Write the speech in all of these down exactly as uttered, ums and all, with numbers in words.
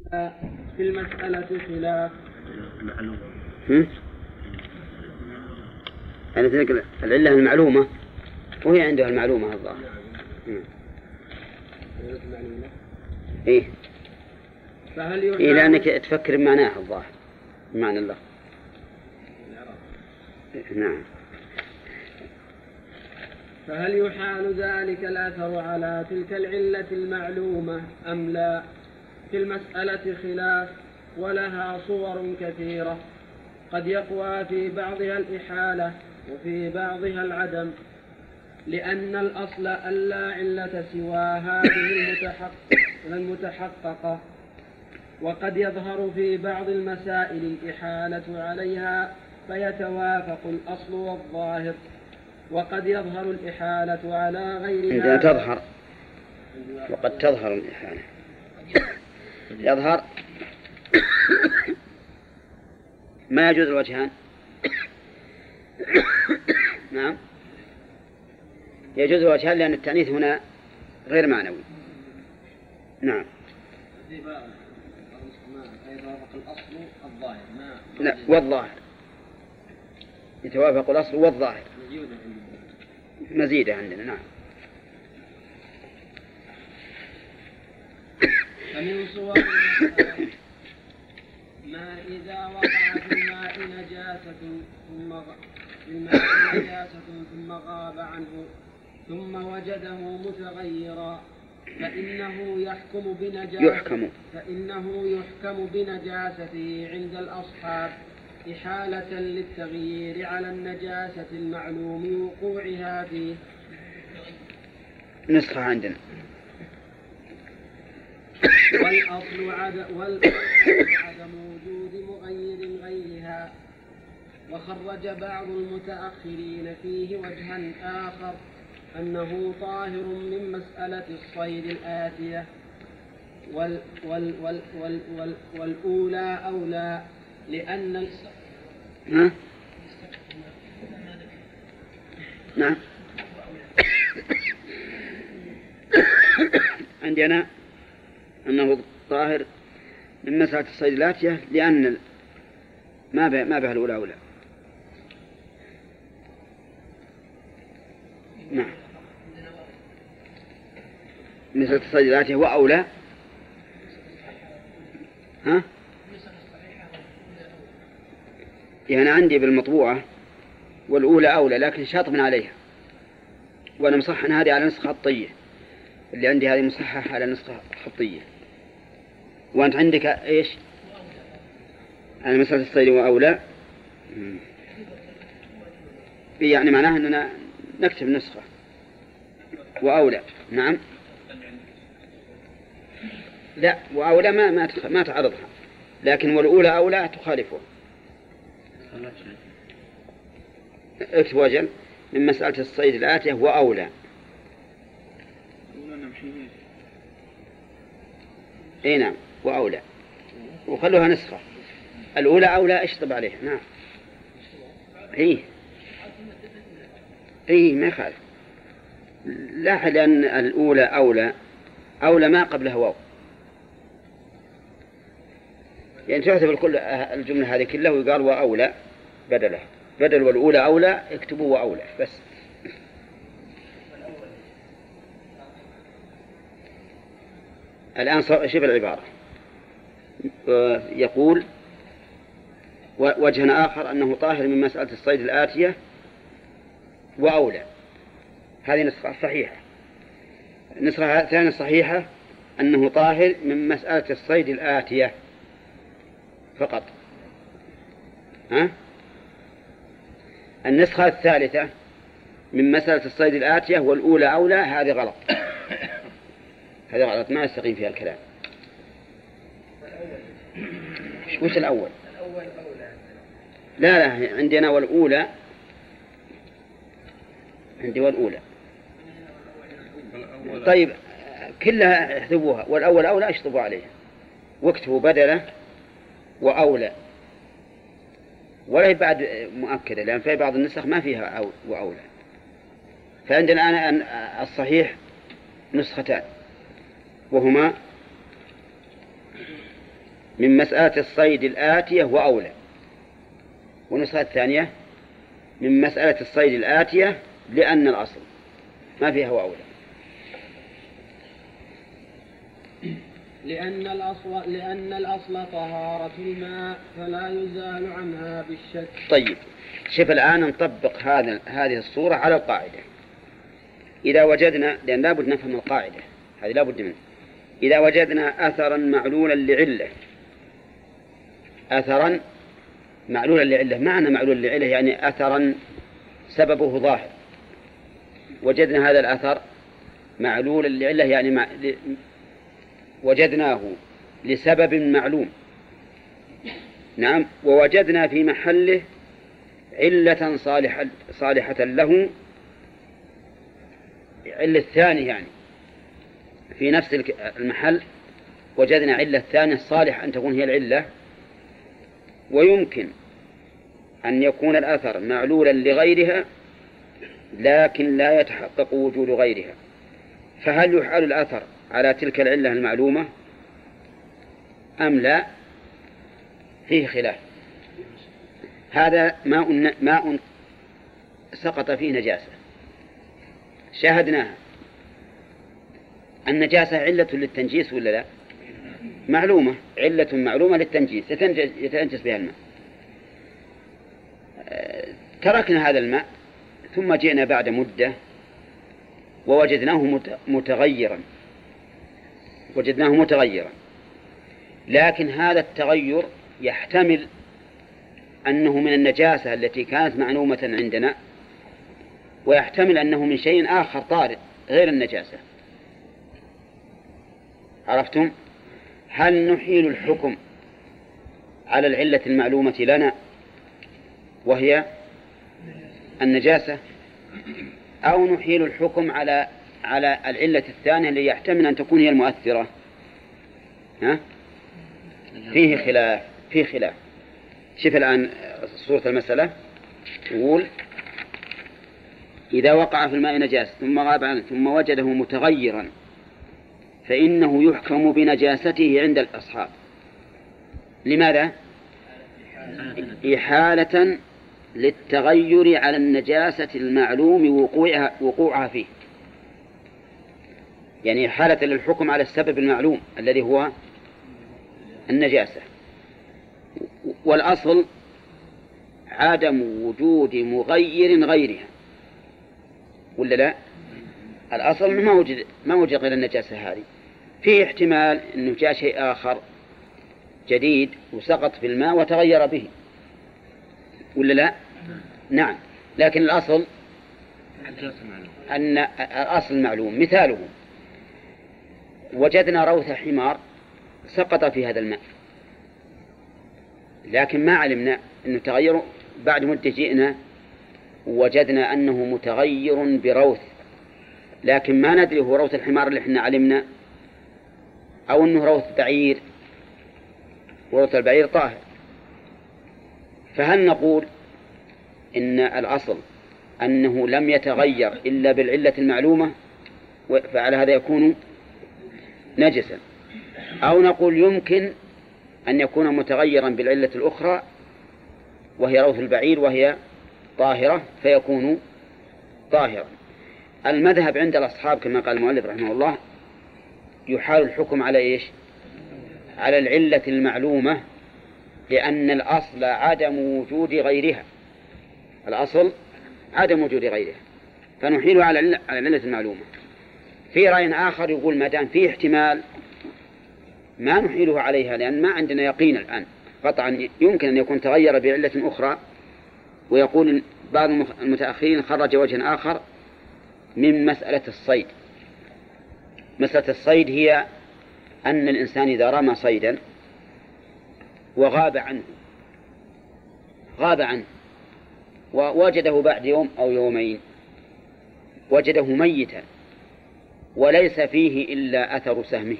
في المسألة خلاف. معلومة. يعني تلك العلة المعلومة وهي عندها المعلومة الظاهر. إيه. فهل إيه لأنك تفكر بمعناها الظاهر بمعنى الله. نعم. فهل يحال ذلك الأثر على تلك العلة المعلومة أم لا؟ في المسألة خلاف ولها صور كثيرة، قد يقوى في بعضها الإحالة وفي بعضها العدم، لأن الأصل ألا علة سوى هذه المتحققة، وقد يظهر في بعض المسائل الإحالة عليها فيتوافق الأصل والظاهر، وقد يظهر الإحالة على غيرها. عندما تظهر وقد تظهر الإحالة يظهر ما يجوز الوجهان. نعم يجوز الوجهان لأن التأنيث هنا غير معنوي. نعم. يتوافق الأصل والظاهر. لا والظاهر يتوافق الأصل والظاهر مزيدة عندنا. نعم. فمن صور المسألة ما إذا وقع في الماء نجاسة ثم في الماء نجاسة ثم غاب عنه ثم وجده متغيرا فإنه يحكم بنجاسته يحكم فإنه يحكم بنجاسته عند الأصحاب إحالة للتغيير على النجاسة المعلوم وقوعها فيه. نسخة عندنا. والأصل عدم, والأصل عدم وجود مغير غيرها. وخرج بعض المتأخرين فيه وجها آخر أنه طاهر من مسألة الصيد الآتية وال وال وال وال وال والأولى أولى لأن ها؟ نعم. عندي أنا أنه طاهر من مسألة الصيد الآتية لأن ما به ما به الأولى أولى. نعم. مسألة الصيد الآتية وأولى. ها؟ يعني عندي بالمطبوعة والأولى أولى لكن شاطب عليها، وأنا مصحن هذه على نسخة خطية، اللي عندي هذه مصححة على نسخة خطية، وأنت عندك إيش؟ على مسألة الصيد وأولى. يعني معناها أننا نكتب نسخة وأولى. نعم. لا وأولى ما ما ما تعرضها، لكن والأولى أولى تخالفه. اكتب وجل من مسألة الصيد الآتية وأولى. اي نعم وأولى، وخلوها نسخة. الأولى أولى اشطب عليها. نعم. اي اي ما يخالف. لاحظ لأن الأولى أولى أولى ما قبلها واو، يعني تعتبر كل الجملة هذه كلها ويقال وأولى بدلها، بدل والأولى أولى اكتبوا وأولى بس. الآن شوف العبارة يقول وجه آخر أنه طاهر من مسألة الصيد الآتية وأولى. هذه نسخة صحيحة. النسخة الثانية صحيحة أنه طاهر من مسألة الصيد الآتية فقط. ها؟ النسخة الثالثة من مسألة الصيد الآتية والأولى أولى، هذه غلط. هذا غلط ما يستقيم فيها الكلام. وش الأول؟ لا لا عندنا والأولى، عندي والأولى. طيب كلها احذبوها، والأول أولى اشطبوا عليها واكتبوا بدله وأولى، ولا بعد مؤكدة، لأن في بعض النسخ ما فيها أو وأولى. فعندنا الآن الصحيح نسختان، وهما من مسألة الصيد الآتية وأولى. والنسخة الثانية من مسألة الصيد الآتية لأن الأصل ما فيها وأولى. لأن الأصل لأن الأصل طهارة الماء فلا يزال عنها بالشك. طيب، شوف الآن نطبق هذا هذه الصورة على القاعدة. إذا وجدنا، لأن لابد نفهم القاعدة هذه لابد منه، إذا وجدنا أثرا معلولا لعلة، أثرا معلولا لعلة، معنى معلول لعلة يعني أثرا سببه ظاهر. وجدنا هذا الأثر معلولا لعلة يعني مع... ل... وجدناه لسبب معلوم. نعم. ووجدنا في محله علة صالحة, صالحة له، علة الثانية يعني في نفس المحل وجدنا علة الثانية الصالحة أن تكون هي العلة. ويمكن أن يكون الأثر معلولا لغيرها لكن لا يتحقق وجود غيرها، فهل يحال الأثر على تلك العلة المعلومة أم لا؟ فيه خلاف. هذا ماء, ماء سقط فيه نجاسة، شاهدناها. النجاسة علة للتنجيس ولا لا؟ معلومة، علة معلومة للتنجيس، يتنجس بها الماء. تركنا هذا الماء ثم جئنا بعد مدة ووجدناه متغيرا وجدناه متغيرا لكن هذا التغير يحتمل أنه من النجاسة التي كانت معلومة عندنا، ويحتمل أنه من شيء آخر طارئ غير النجاسة. عرفتم؟ هل نحيل الحكم على العلة المعلومة لنا وهي النجاسة، أو نحيل الحكم على على العلة الثانية اللي يحتمل أن تكون هي المؤثرة؟ ها؟ فيه خلاف فيه خلاف شوف الآن صورة المسألة. يقول إذا وقع في الماء نجاسة ثم غاب عنه ثم وجده متغيرا فإنه يحكم بنجاسته عند الأصحاب. لماذا؟ إحالة للتغير على النجاسة المعلوم وقوعها, وقوعها فيه، يعني إحالة للحكم على السبب المعلوم الذي هو النجاسة. والأصل عدم وجود مغير غيرها ولا لا؟ الأصل ما وجد ما وجد غير النجاسة هذه. فيه احتمال أنه جاء شيء آخر جديد وسقط في الماء وتغير به ولا لا؟ نعم. لكن الأصل أن الأصل معلوم. مثاله وجدنا روث حمار سقط في هذا الماء لكن ما علمنا أنه تغير. بعد مدة جئنا وجدنا أنه متغير بروث لكن ما ندري هو روث الحمار اللي احنا علمنا أو أنه روث بعير، وروث البعير طاهر. فهل نقول إن الأصل أنه لم يتغير إلا بالعلة المعلومة فعلى هذا يكون نجسا، أو نقول يمكن أن يكون متغيرا بالعلة الأخرى وهي روث البعير وهي طاهرة فيكون طاهرا؟ المذهب عند الأصحاب كما قال المؤلف رحمه الله يحال الحكم على إيش؟ على العلة المعلومة، لأن الأصل عدم وجود غيرها. الأصل عدم وجود غيرها فنحيله على العلة المعلومة. في رأي آخر يقول ما دام فيه احتمال ما نحيله عليها، لأن ما عندنا يقين الآن قطعا يمكن أن يكون تغير بعلة أخرى. ويقول بعض المتأخرين خرج وجه آخر من مسألة الصيد. مسألة الصيد هي أن الإنسان إذا رمى صيدا وغاب عنه غاب عنه ووجده بعد يوم أو يومين وجده ميتا وليس فيه إلا أثر سهمه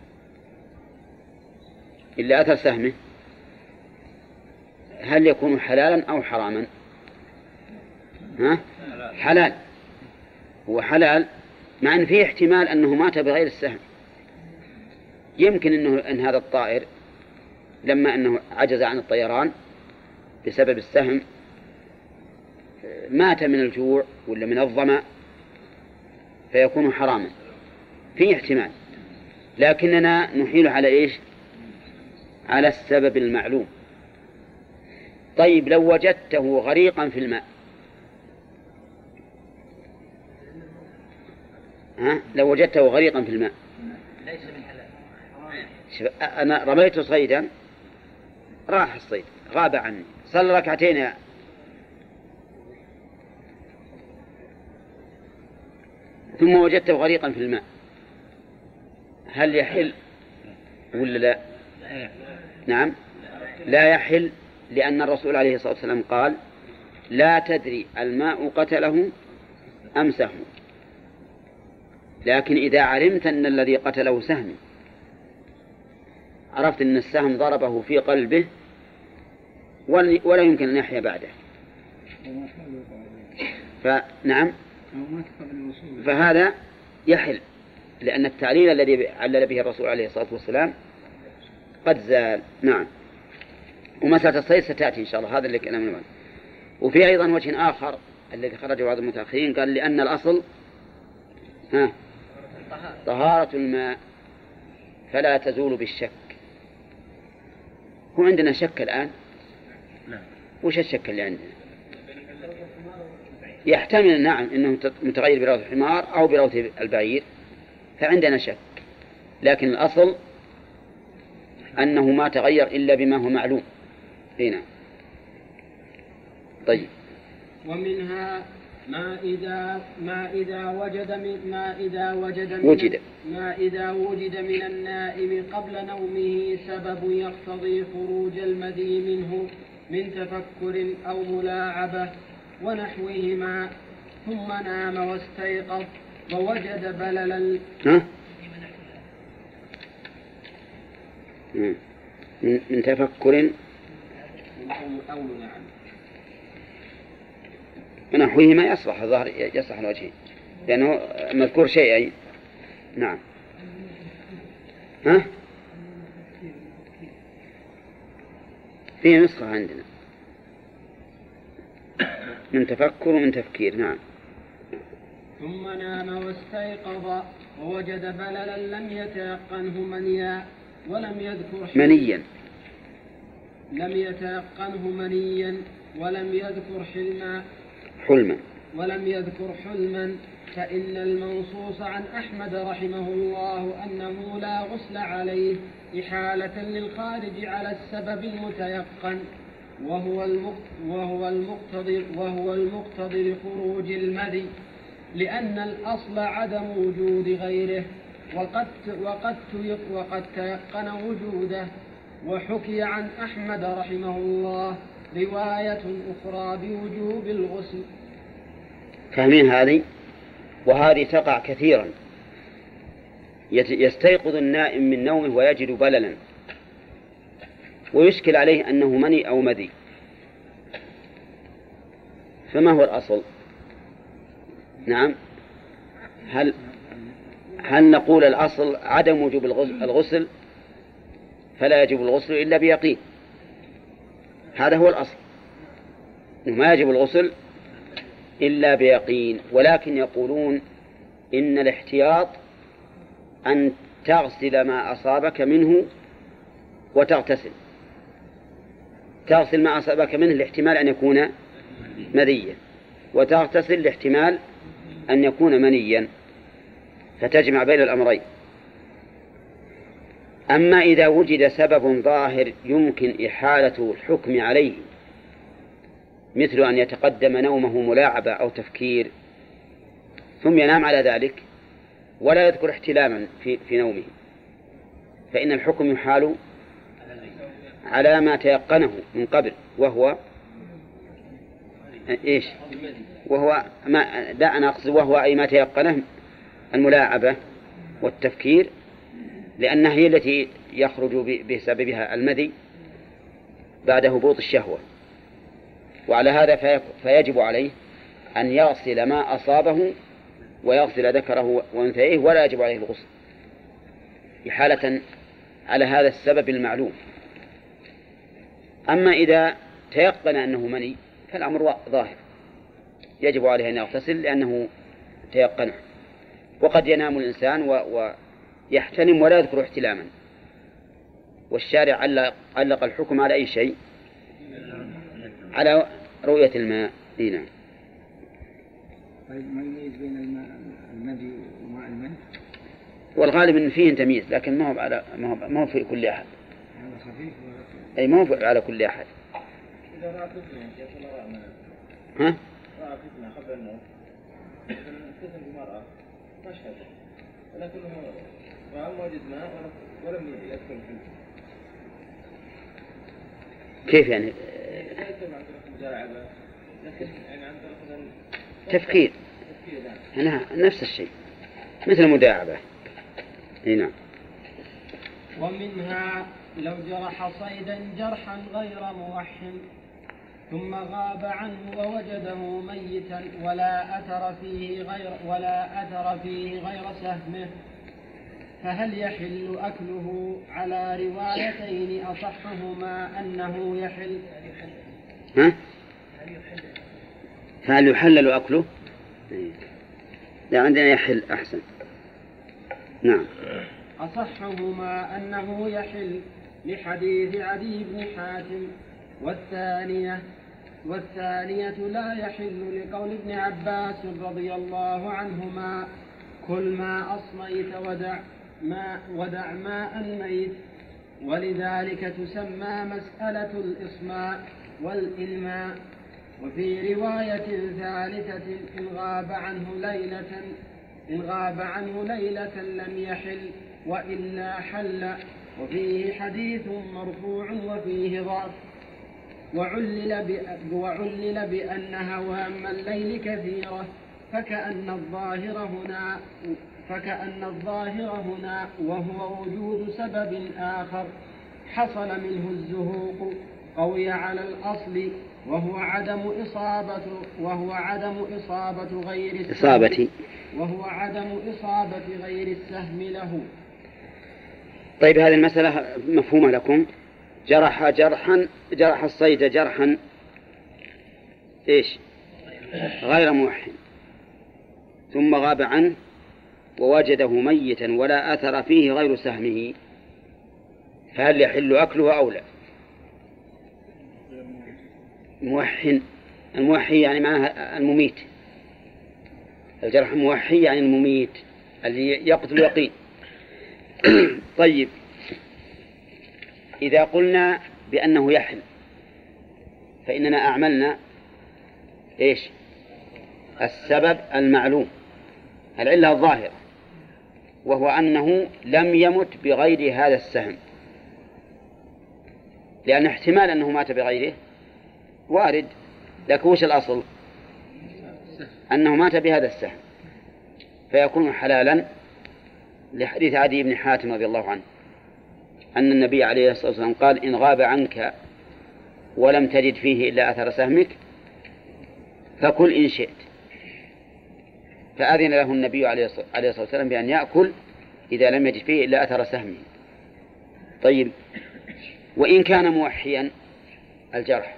إلا أثر سهمه هل يكون حلالا أو حراما؟ ها؟ حلال. هو حلال مع أن فيه احتمال أنه مات بغير السهم. يمكن أنه أن هذا الطائر لما أنه عجز عن الطيران بسبب السهم مات من الجوع ولا من الظمأ فيكون حراما، في احتمال، لكننا نحيل على إيش؟ على السبب المعلوم. طيب لو وجدته غريقا في الماء، ها؟ لو وجدته غريقا في الماء أنا رميت صيدا راح الصيد غاب عني، صلى ركعتين ثم وجدته غريقا في الماء، هل يحل ولا لا؟ نعم لا يحل، لأن الرسول عليه الصلاة والسلام قال لا تدري الماء قتله أم سهم، لكن إذا علمت أن الذي قتله سهم، عرفت أن السهم ضربه في قلبه ولا يمكن أن يحيا بعده، فنعم فهذا يحل، لأن التعليل الذي علل به الرسول عليه الصلاة والسلام قد زال. نعم. ومسألة الصيد ستأتي إن شاء الله، هذا اللي كلام المال. وفي أيضا وجه آخر الذي خرج بعض المتأخرين قال لأن الأصل ها طهارة الماء فلا تزول بالشك. هو عندنا شك الآن؟ وش الشك اللي عندنا؟ يحتمل نعم أنه متغير بروث الحمار أو بروث البعير، فعندنا شك، لكن الأصل أنه ما تغير إلا بما هو معلوم. هنا طيب. ومنها ما إذا ما إذا وجد من ما إذا وجد من وجد ما إذا وجد من النائم قبل نومه سبب يقتضي خروج المذي منه من تفكر أو ملاعبة ونحوهما، ثم نام واستيقظ ووجد بللا ها؟ من تفكر أو ملاعبة ونحوهما يصلح الظاهر يصلح الوجهين لأنه مذكور شيئين. نعم. ها؟ في نسخة عندنا من تفكر ومن تفكير. نعم. ثم نام واستيقظ ووجد بللا لم يتيقنه منيا ولم يذكر منيا لم يتيقنه منيا ولم يذكر حلما حلما ولم يذكر حلما فإن المنصوص عن أحمد رحمه الله أنه لا غسل عليه إحالة للخارج على السبب المتيقن وهو وهو المقتضي وهو المقتضي لخروج المذي، لأن الأصل عدم وجود غيره وقد وقد وقد تيقن وجوده. وحكي عن أحمد رحمه الله رواية أخرى بوجوب الغسل. فاهمين هذه؟ وهذه تقع كثيرا، يستيقظ النائم من نومه ويجد بللا ويشكل عليه أنه مني أو مذي، فما هو الأصل؟ نعم. هل هل نقول الأصل عدم وجوب الغسل فلا يجب الغسل إلا بيقين؟ هذا هو الأصل، ما يجب الغسل إلا بيقين، ولكن يقولون إن الاحتياط أن تغسل ما أصابك منه وتغتسل. تغسل ما أصابك منه لاحتمال أن يكون مذيا، وتغتسل لاحتمال أن يكون منيا، فتجمع بين الأمرين. أما إذا وجد سبب ظاهر يمكن إحالة الحكم عليه، مثل أن يتقدم نومه ملاعبة أو تفكير ثم ينام على ذلك ولا يذكر احتلاما في, في نومه، فإن الحكم يحال على ما تيقنه من قبل، وهو إيش؟ وهو ما لا أنا أقصد وهو أي ما تيقنه الملاعبة والتفكير، لأنها هي التي يخرج بسببها المذي بعد هبوط الشهوة. وعلى هذا فيجب عليه أن يغسل ما أصابه ويغسل ذكره وأنثيه، ولا يجب عليه الغسل إحالة على هذا السبب المعلوم. أما إذا تيقن أنه مني فالأمر ظاهر، يجب عليه أن يغتسل لأنه تيقنه. وقد ينام الإنسان ويحتلم ولا يذكر احتلاما، والشارع علق, علق الحكم على أي شيء؟ على رؤية الماء. نعم. طيب ما يميز بين الماء المدي وماء المن؟ والغالب أن فيه تمييز، لكن ما هو على ما هو ما هو في كل أحد. هذا خفيف ولا؟ أي ما هو على كل أحد. إذا رأى طفل يا شيخ ولا رأى منام. ها؟ رأى طفل قبل النوم. مثلا بمرأة مشهد، ولكنه رأى وجد ماء ولم يدخل فيه. كيف يعني؟ لا يتم عن طريق المداعبة، لكن يعني عن طريق تفكير. تفكير. نعم نفس الشيء مثل المداعبة. نعم. ومنها لو جرح صيدا جرحا غير موحم ثم غاب عنه ووجده ميتا ولا أثر فيه غير ولا أثر فيه غير سهمه، فهل يحل أكله؟ على روايتين أصحهما أنه يحل. ها؟ فهل يحلل أكله؟ لا، عندنا يحل أحسن. نعم. أصحهما أنه يحل لحديث عدي بن حاتم، والثانية والثانية لا يحل لقول ابن عباس رضي الله عنهما: كل ما أصميت ودع ما ودع ماء ميت. ولذلك تسمى مسألة الإصماء والإلماء. وفي رواية ثالثة: إن غاب عنه ليلة إن غاب عنه ليلة لم يحل وإلا حل. وفيه حديث مرفوع وفيه ضعف، وعلل, وعلل بأن هوام الليل كثيرة، فكأن الظاهر هنا فكأن الظاهر هنا وهو وجود سبب آخر حصل منه الزهوق قوي على الأصل، وهو عدم إصابة وهو عدم إصابة غير السهم إصابة وهو عدم إصابة غير السهم له. طيب، هذه المسألة مفهومة لكم؟ جرح جرحا جرح الصيد جرحا إيش غير موحد ثم غاب عنه ووجده ميتا ولا أثر فيه غير سهمه، فهل يحل أكله أو لا؟ موحن الموحي يعني معناها المميت. الجرح الموحي يعني المميت الذي يقتل يقين. طيب، إذا قلنا بأنه يحل فإننا أعملنا إيش؟ السبب المعلوم، العلة الظاهرة، وهو أنه لم يمت بغير هذا السهم، لأن احتمال أنه مات بغيره وارد، لكن وش الأصل؟ أنه مات بهذا السهم، فيكون حلالا لحديث عدي بن حاتم رضي الله عنه أن النبي عليه الصلاة والسلام قال: إن غاب عنك ولم تجد فيه إلا أثر سهمك فكل إن شئت. فأذن له النبي عليه الصلاة والسلام بأن يأكل إذا لم يجد فيه إلا أثر سهمه. طيب، وإن كان موحيا الجرح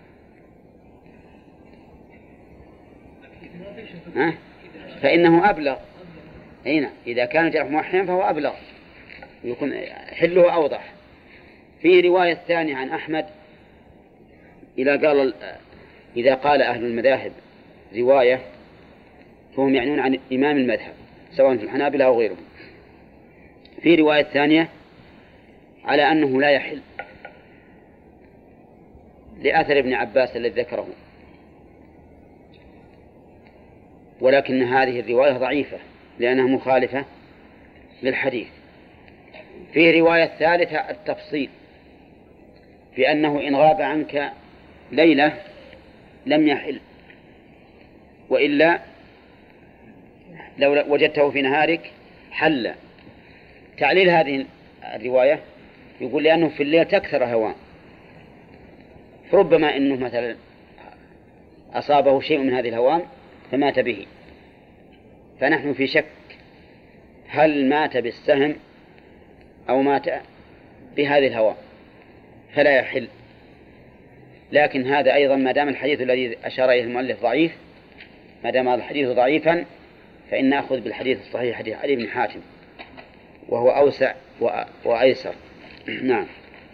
ها؟ فإنه أبلغ. هنا إذا كان الجرح موحيا فهو أبلغ، يكون حله أوضح. في رواية ثانية عن أحمد إذا قال إذا قال أهل المذاهب رواية فهم يعنون عن إمام المذهب سواء في الحنابلة أو غيرهم. في رواية ثانية على أنه لا يحل لأثر ابن عباس الذي ذكره، ولكن هذه الرواية ضعيفة لأنها مخالفة للحديث. في رواية ثالثة التفصيل بأنه إن غاب عنك ليلة لم يحل، وإلا لو وجدته في نهارك حل. تعليل هذه الرواية يقول لأنه في الليل تكثر هوام، فربما أنه مثلا أصابه شيء من هذه الهوام فمات به، فنحن في شك هل مات بالسهم أو مات بهذه الهوام، فلا يحل. لكن هذا أيضا ما دام الحديث الذي أشار إليه المؤلف ضعيف، ما دام هذا الحديث ضعيفا فإن نأخذ بالحديث الصحيح حديث علي بن حاتم وهو أوسع وأيسر. نعم.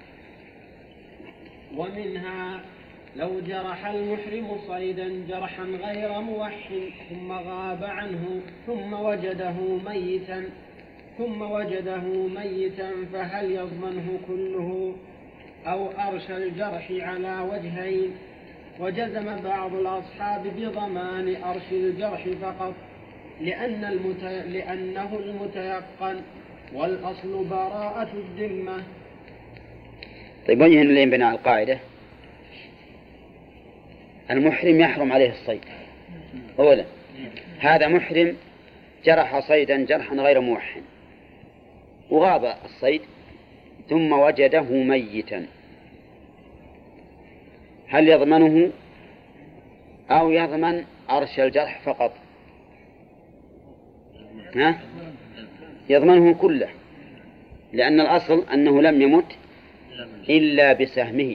ومنها لو جرح المحرم صيدا جرحا غير موح ثم غاب عنه ثم وجده ميتا ثم وجده ميتا فهل يضمنه كله أو أرشى الجرح على وجهين؟ وجزم بعض الأصحاب بضمان أرش الجرح فقط لأن المت... لأنه المتيقن والأصل براءة الذمة. طيب وجه اللي بناء القاعدة المحرم يحرم عليه الصيد أولا، هذا محرم جرح صيدا جرحا غير موحن وغاب الصيد ثم وجده ميتا، هل يضمنه أو يضمن أرش الجرح فقط؟ ها؟ يضمنه كله، لأن الأصل أنه لم يمت إلا بسهمه.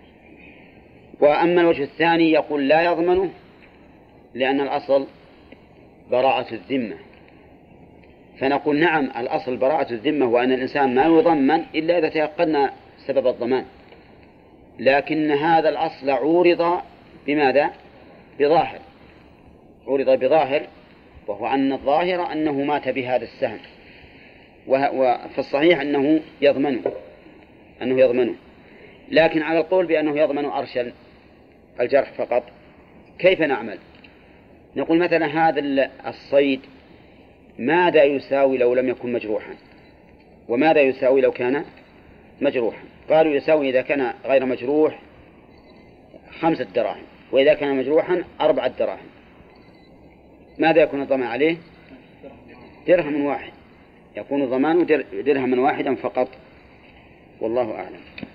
وأما الوجه الثاني يقول لا يضمنه لأن الأصل براءة الذمة، فنقول نعم الأصل براءة الذمة وأن الإنسان ما يضمن إلا إذا تيقنا سبب الضمان، لكن هذا الأصل عورض بماذا؟ بظاهر، عورض بظاهر، وهو أن الظاهر أنه مات بهذا السهم، وفي الصحيح أنه يضمنه أنه يضمنه لكن على القول بأنه يضمن أرش الجرح فقط كيف نعمل؟ نقول مثلا هذا الصيد ماذا يساوي لو لم يكن مجروحا، وماذا يساوي لو كان مجروحا؟ قالوا يساوي إذا كان غير مجروح خمسة دراهم، وإذا كان مجروحا أربعة دراهم. ماذا يكون الضمان عليه؟ درهم واحد، يكون الضمان درهما واحدا فقط، والله أعلم.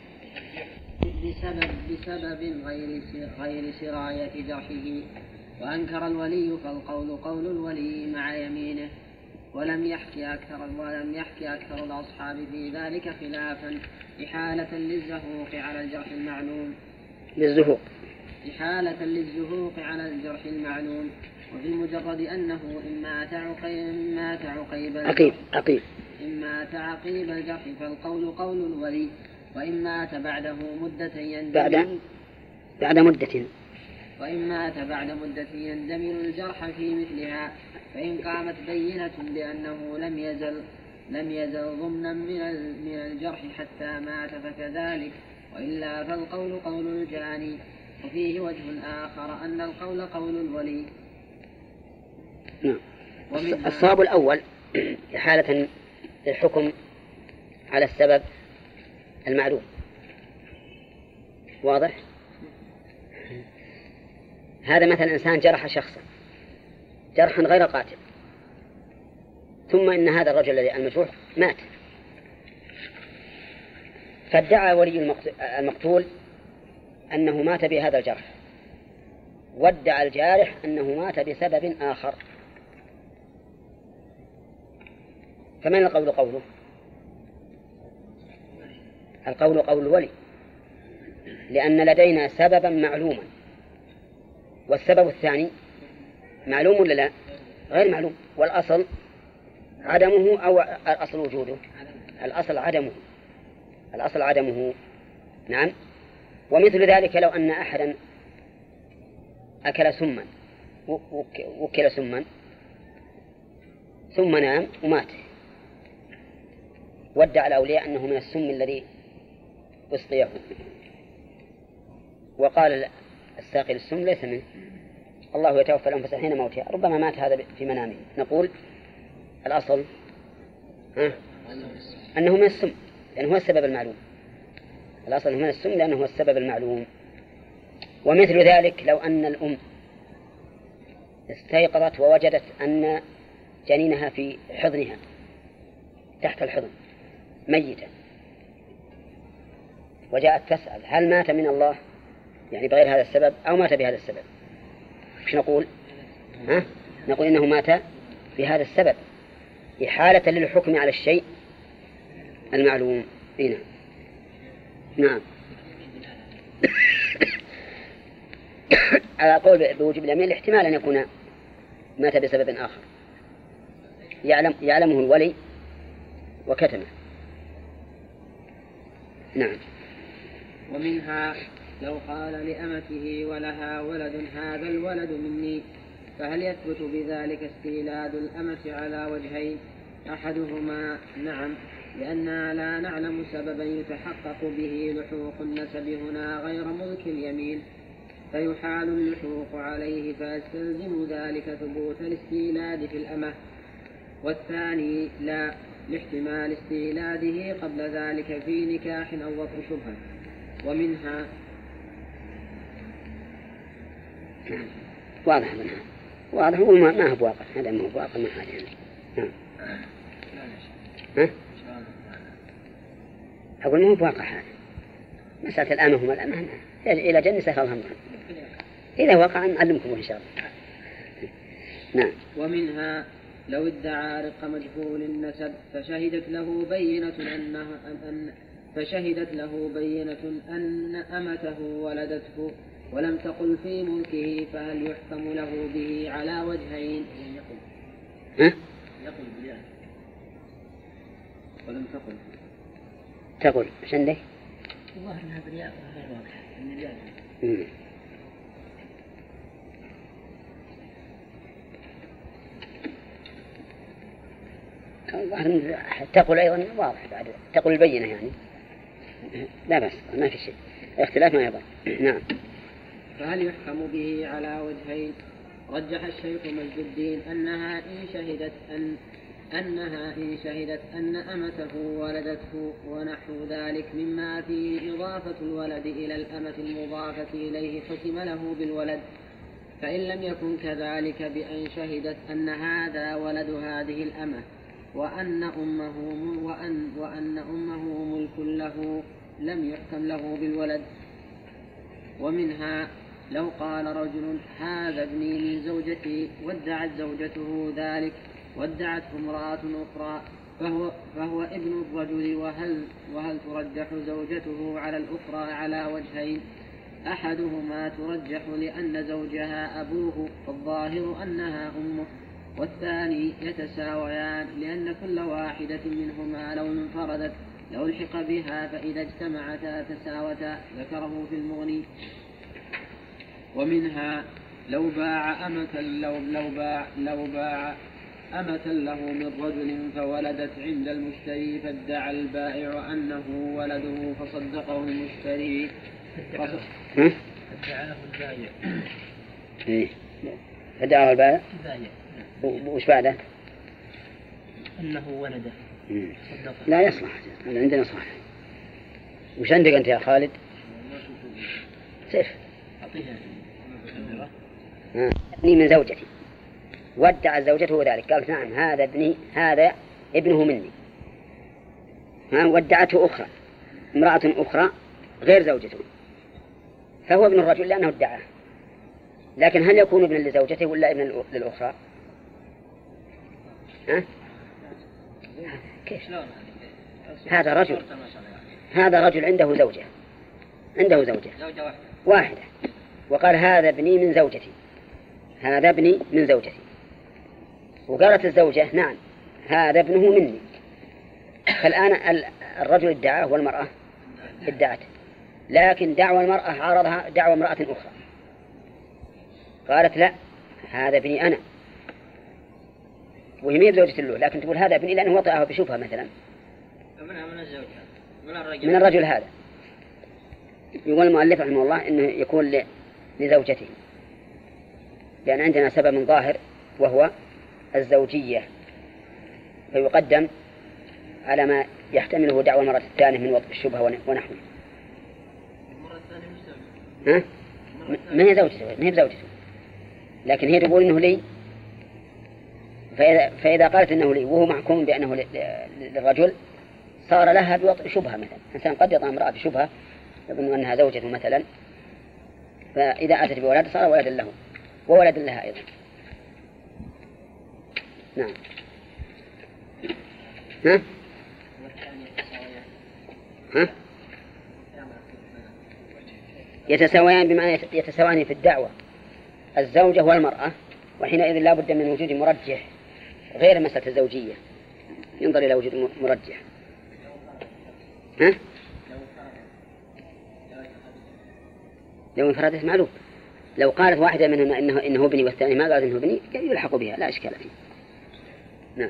بسبب, بسبب غير, غير سراية جرحه، وأنكر الولي فالقول قول الولي مع يمينه، ولم يحكي أكثر ولم يحكي أكثر الأصحاب في ذلك خلافا إحالة للزهوق على الجرح المعلوم للزهوق إحالة للزهوق على الجرح المعلوم وبمجرد أنه إما تعقيب إما تعقيب عقيب عقيب إما تعقيب الجرح فالقول قول الولي، وإن مات بعده مدة يندمر بعد بعد مدة وإن مات بعد مدة يندمر الجرح في مثلها، فإن قامت بينة بأنه لم يزل لم يزل ضمنا من الجرح حتى مات فكذلك، وإلا فالقول قول الجاني. وفيه وجه آخر أن القول قول الولي. نعم. الصواب الأول حالة الحكم على السبب المعلوم، واضح؟ هذا مثلا إنسان جرح شخصا جرحا غير قاتل، ثم إن هذا الرجل الذي المجروح مات، فادعى ولي المقتول أنه مات بهذا الجرح، وادعى الجارح أنه مات بسبب آخر، فمن القول قوله؟ القول قول الولي، لأن لدينا سببا معلوما، والسبب الثاني معلوم ولا لا؟ غير معلوم، والأصل عدمه أو الأصل وجوده؟ الأصل عدمه الأصل عدمه نعم. ومثل ذلك لو أن أحدا أكل سما وكل سما ثم نام ومات، وادعى الأولياء أنه من السم الذي أسقيه، وقال الساقي للسم ليس منه، الله يتوفى الأنفس حين موتها، ربما مات هذا في منامه. نقول الأصل ها أنه من السم لأنه هو السبب المعلوم، الأصل أنه من السم لأنه هو السبب المعلوم. ومثل ذلك لو أن الأم استيقظت ووجدت أن جنينها في حضنها تحت الحضن ميتا، وجاءت تسأل هل مات من الله يعني بغير هذا السبب أو مات بهذا السبب؟ مش نقول ها؟ نقول إنه مات بهذا السبب إحالة للحكم على الشيء المعلوم. هنا نعم. على قول بوجوب اليمين احتمال أن يكون مات بسبب آخر يعلم يعلمه الولي وكتمه. نعم. ومنها لو قال لأمته ولها ولد هذا الولد مني، فهل يثبت بذلك استيلاد الأمة على وجهين؟ أحدهما نعم، لأننا لا نعلم سببا يتحقق به لحوق النسب هنا غير ملك اليمين، فيحال اللحوق عليه فيستلزم ذلك ثبوت الاستيلاد في الأمة. والثاني لا، لاحتمال استيلاده قبل ذلك في نكاح أو وطء شبهة. ومنها واضح منها واضح هو ما ما هو بواقع، هذا ما هو بواقع ما حاجة. نعم. ها؟ أقول ما هو بواقع هذا، مسألة الأمة هم الأمة إلى جنة سهلهم إذا وقع نعلمكم إن شاء الله. نعم. ومنها لو ادعى رق مجهول النسب فشهدت له بينة أنها أن فشهدت له بينة أن أمته ولدته ولم تقل في ملكه، فهل يحكم له به على وجهين؟ ها؟ يقول بالله ولم تقل تقول ايش عندك؟ الظاهر انها برياء غير واضحه من الرياء. تقول أيضا واضح بعد تقول البينة يعني لا بس ما في شيء اختلاف ما يضر. نعم. فهل يحكم به على وجهين؟ رجح الشيخ مجد الدين أنها إن شهدت أن أنها إن شهدت أن أمته ولدته ونحو ذلك مما فيه إضافة الولد إلى الأمة المضافة إليه حكم له بالولد، فإن لم يكن كذلك بأن شهدت أن هذا ولد هذه الأمة وأن أمه وأن وأن أمه ملك له لم يحكم له بالولد. ومنها لو قال رجل هذا ابني من زوجتي وادعت زوجته ذلك وادعته امرأة أخرى فهو, فهو ابن الرجل، وهل, وهل ترجح زوجته على الأخرى على وجهين؟ أحدهما ترجح لأن زوجها أبوه فالظاهر أنها أمه، والثاني يتساويان لأن كل واحدة منهما لو انفردت لو الحق بها فإذا اجتمعتا تساوتا، ذكره في المغني. ومنها لو باع أمة لو, لو باع, لو باع أمة له من رجل فولدت عند المشتري فادعى البائع أنه ولده فصدقه المشتري ادعاه البائع. إيه ادعاه البائع. وش بعده؟ أنه ولده. لا يصلح، عندنا صح. وش عندك أنت يا خالد؟ سيف. ابني من زوجتي وادعى زوجته ذلك، قالت نعم هذا ابني هذا ابنه مني، ها وادعته أخرى امرأة أخرى غير زوجته، فهو ابن الرجل لأنه ادعاه، لكن هل يكون ابنا لزوجته ولا ابنا للأخرى؟ ها؟ كيف؟ هذا رجل هذا رجل عنده زوجة عنده زوجة واحدة وقال هذا ابني من زوجتي هذا ابني من زوجتي، وقالت الزوجة نعم هذا ابنه مني، فالآن الرجل ادعاه والمرأة ادعت، لكن دعوى المرأة عارضها دعوى امرأة أخرى، قالت لا هذا ابني أنا، وهي زوجة له، لكن تقول هذا ابني لأنه وطئه بشوفها مثلا من الزوجة من الرجل, من الرجل هذا. يقول المؤلف رحمه الله إنه يكون لزوجته، لأن عندنا سبب ظاهر وهو الزوجية، فيقدم على ما يحتمله دعوى المرأة الثانية من وطئ الشبهة ونحوه. ها؟ ما هي زوجته ما هي بزوجته، لكن هي تقول إنه لي، فإذا, فإذا قالت إنه لي وهو محكوم بأنه للرجل صار لها بوطئ شبهة، مثلا إنسان قد يطعم امرأة بشبهة يظن أنها زوجته مثلا، فإذا أتت بولد صار ولدا له وولد لها أيضا. نعم. ها؟ ها؟ يتساويان بمعنى يتساويان في الدعوة الزوجة والمرأة، وحينئذ لا بد من وجود مرجح غير مسألة الزوجية، ينظر إلى وجود مرجح. ها؟ لو انفردت معلوم، لو قالت واحدة منهما إنه, إنه ابني والثاني ما قالت إنه ابني يلحق بها لا إشكال فيه. نعم.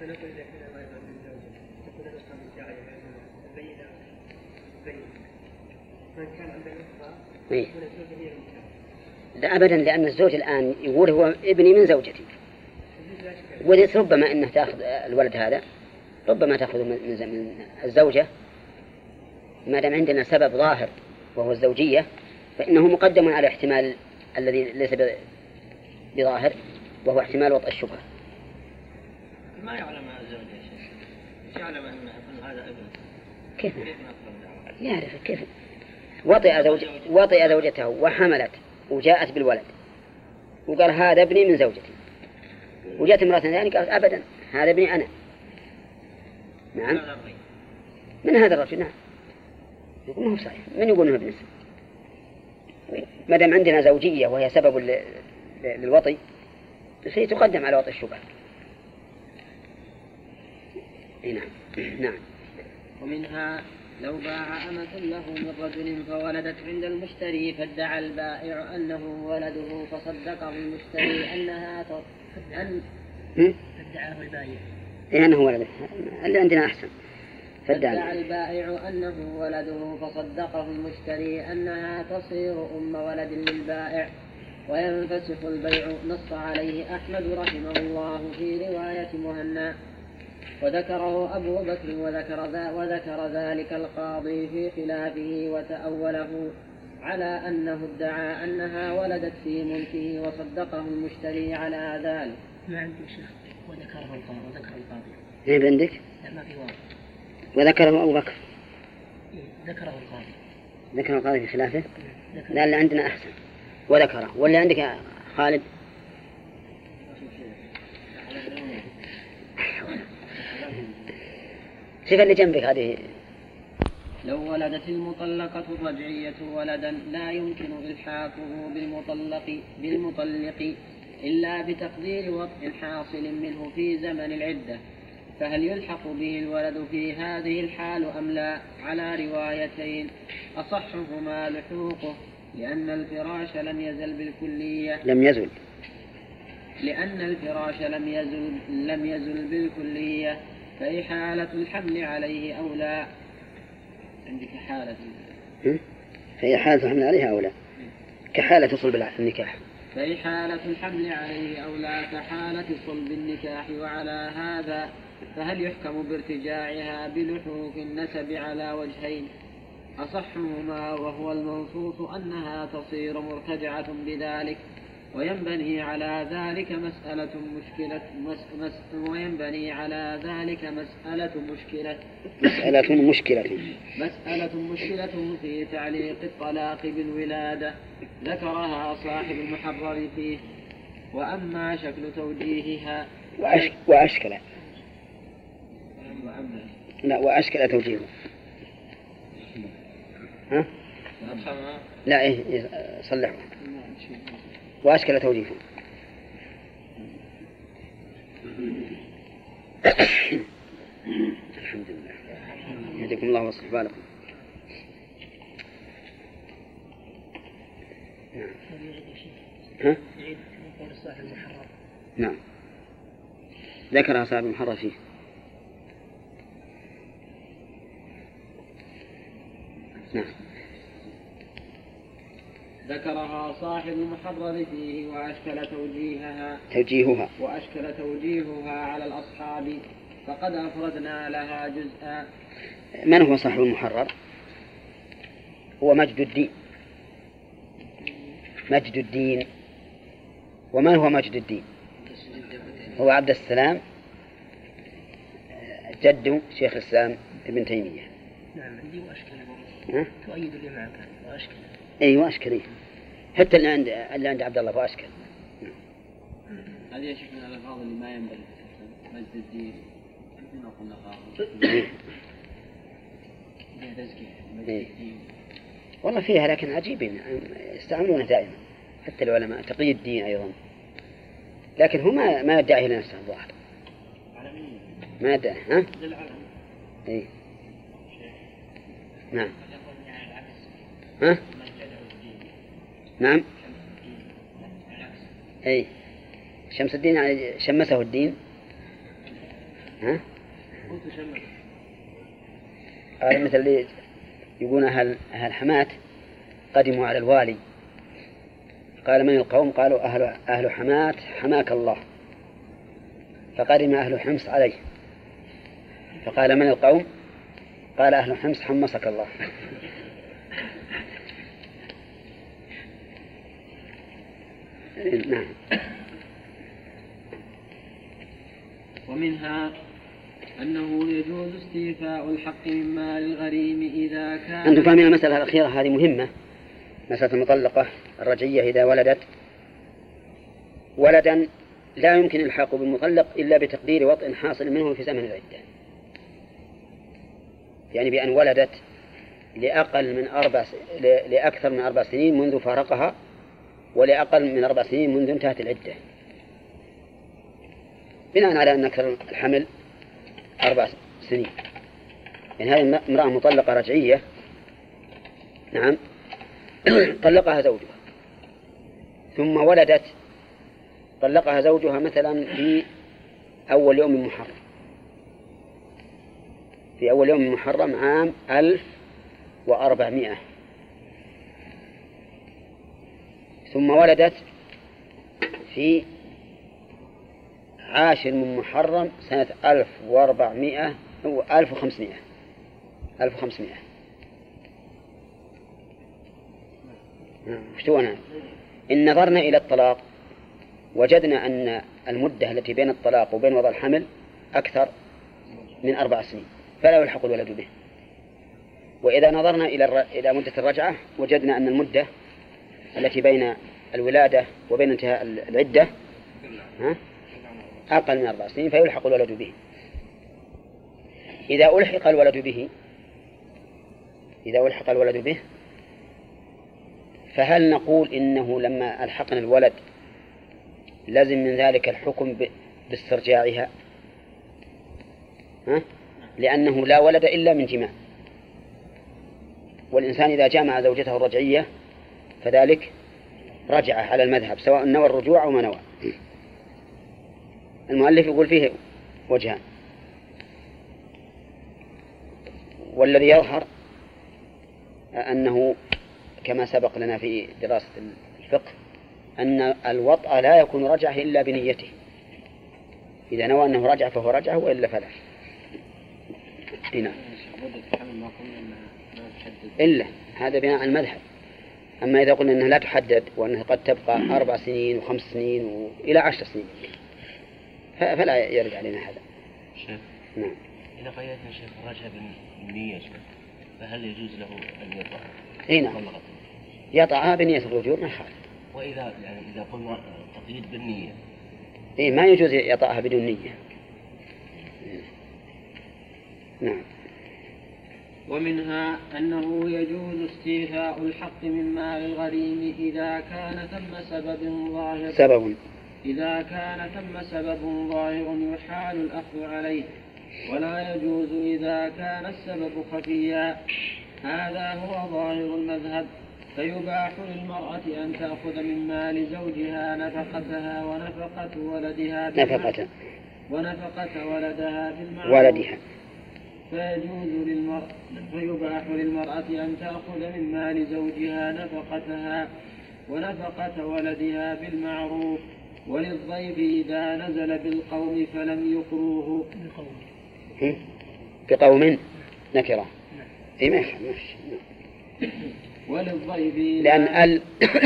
إيه؟ لا أبدا، لأن الزوج الآن يقول هو ابني من زوجتي، وليس ربما أنه تأخذ الولد هذا، ربما تأخذه من الزوجة، ما دام عندنا سبب ظاهر وهو الزوجية فإنه مقدم على احتمال الذي ليس بظاهر وهو احتمال وطأ الشبهة. ما يعلم هذا الزوج يا شيخ، يعلم أن هذا ابن. كيف يعرف؟ كيف وطئ زوج وطئ زوجته وحملت وجاءت بالولد وقال هذا ابني من زوجتي، وجاءت امرأة ثانية قالت أبدا هذا ابني أنا. نعم من هذا الرجل. نعم يقول ما هو صحيح، من يقول انه ابن؟ ما دام عندنا زوجية وهي سبب للوطي سيتقدم على وطئ الشبهة. نعم. نعم. ومنها لو باع أمة له من رجل فولدت عند المشتري فادعى البائع أنه ولده فصدقه المشتري أنها أن فادعاه البائع إيه أنه ولده، اللي عندنا أحسن. فادعى البائع أنه ولده فصدقه المشتري أنها تصير أم ولد للبائع وينفسخ البيع. نص عليه أحمد رحمه الله في رواية مهنا وذكره أبو بكر وذكر, ذا وذكر ذلك القاضي في خلافه وتأوله على أنه ادعى أنها ولدت في ملكه وصدقه المشتري على ذلك. ما عندي شيخ وذكره القاضي وذكر القاضي. إيه عندك؟ لا ما في واضح. وذكره أبو بكر. إيه ذكره القاضي. ذكره القاضي في خلافه. لا اللي عندنا أحسن وذكره، واللي عندك يا خالد؟ شوف اللي جنبك هذه. لو ولدت المطلقة الرجعية ولدا لا يمكن إلحاقه بالمطلق بالمطلق إلا بتقدير وطء حاصل منه في زمن العدة، فهل يلحق به الولد في هذه الحال أم لا؟ على روايتين أصحهما لحوقه لأن الفراش لم يزل بالكلية لم يزل لأن الفراش لم يزل لم يزل بالكلية، فإحالة الحمل عليه أولى. عندك حالة فهي حالة الحمل عليها أولى كحالة صلب النكاح. فإحالة الحمل عليه أولى كحالة صلب النكاح. وعلى هذا فهل يحكم بارتجاعها بلحوق النسب على وجهين، أصحهما وهو المنصوص أنها تصير مرتجعة بذلك، وينبني على ذلك مسألة مشكلة مس مس وينبني على ذلك مسألة مشكلة مسألة مشكلة مسألة مشكلة في تعليق الطلاق بالولادة ذكرها صاحب المحرر فيه. وأما شكل توجيهها وأشك وأشكل وأما لا وأشكل توجيهه. ها؟ لا إيه صلحه وأشكل توجيهه. الحمد لله يهديكم الله ويصلح بالكم. ها؟ نعم ذكرها صاحب المحرر فيه. نعم ذكرها صاحب المحرر فيه وأشكل توجيهها توجيهها وأشكل توجيهها على الأصحاب، فقد أفردنا لها جزءا. من هو صاحب المحرر؟ هو مجد الدين مجد الدين ومن هو مجد الدين؟ هو عبد السلام جد شيخ الإسلام ابن تيمية. نعم عندي وأشكل تؤيد اللي معك وأشكل. أي وأشكل حتى اللي عند اللي عند عبد الله وأشكل. هذه يا شيخ من الألفاظ اللي ما ينبغي مجد الدين عندنا قلنا قاضي تزكية مجد الدين والله فيها، لكن عجيبين يستعملونه دائما حتى العلماء تقي الدين أيضا، لكن هو ما ما يدعي لنفسه الظاهر، ما يدعي. ها؟ إيه. نعم. ها؟ نعم. أي شمس الدين يعني شمسه الدين. ها؟ قال مثل اللي يقول أهل أهل حماة قدموا على الوالي، قال من القوم؟ قالوا أهل أهل حماة حماك الله، فقدم أهل حمص عليه، فقال من القوم؟ قال أهل حمص حمصك الله. نعم. ومنها أنه يجوز استيفاء الحق من مال الغريم إذا كان. أنتم فاهمين المسألة الأخيرة هذه مهمة، مسألة المطلقة الرجعية إذا ولدت ولدا لا يمكن الحاق بالمطلق إلا بتقدير وطء حاصل منه في زمن العدة، يعني بأن ولدت لأقل من أربع س... لأكثر من أربع سنين منذ فارقها، ولأقل من أربع سنين منذ انتهت العدة، بناء على أن أكثر الحمل أربع سنين. يعني هذه امرأة مطلقة رجعية، نعم، طلقها زوجها ثم ولدت، طلقها زوجها مثلا في أول يوم محرم، في أول يوم محرم عام ألف وأربعمائة، ثم ولدت في عاشر من محرم سنة ألف وأربعمائة أو ألف وخمسمائة ألف وخمسمائة. شتونا إن نظرنا إلى الطلاق وجدنا أن المدة التي بين الطلاق وبين وضع الحمل أكثر من أربع سنين، فلا يلحق الولد به. وإذا نظرنا إلى إلى مدة الرجعة وجدنا أن المدة التي بين الولادة وبين انتهاء العدة أقل من أربع سنين، فيلحق الولد به. إذا ألحق الولد به إذا ألحق الولد به فهل نقول إنه لما ألحقنا الولد لازم من ذلك الحكم باسترجاعها؟ ها؟ لأنه لا ولد إلا من جماع، والإنسان إذا جامع زوجته الرجعية فذلك رجع على المذهب، سواء نوى الرجوع أو ما نوى. المؤلف يقول فيه وجهان، والذي يظهر أنه كما سبق لنا في دراسة الفقه أن الوطأ لا يكون رجعه إلا بنيته، إذا نوى أنه رجع فهو رجعه وإلا فلا. هنا إلا هذا بناء على المذهب. أما إذا قلنا أنها لا تحدد وأنها قد تبقى أربع سنين وخمس سنين وإلى عشر سنين فلا يرد علينا هذا. شيخ. نعم. إذا قيدنا شيخ الرجع بالنية فهل يجوز له أن يطأ؟ إيه نعم، يطأها بنية الرجوع ما خالف. وإذا يعني إذا قلنا تقييد بالنية إيه ما يجوز يطأها بدون نية. نعم. ومنها أنه يجوز استيفاء الحق من مال الغريم إذا كان ثم سبب ظاهر سبب إذا كان ثم سبب ظاهر يحال الأخذ عليه، ولا يجوز إذا كان السبب خفيا. هذا هو ظاهر المذهب، فيباح للمرأة أن تأخذ من مال زوجها نفقتها ونفقة ولدها نفقة ونفقة ولدها بالمعروف، ولدها فيجوز للمرأة فيباح للمرأة أن تأخذ من مال زوجها نفقتها ونفقة ولدها بالمعروف، وللضيف إذا نزل بالقوم فلم يقروه بقوم نكرة. إيه ما يخالف. وللضيف لأن ال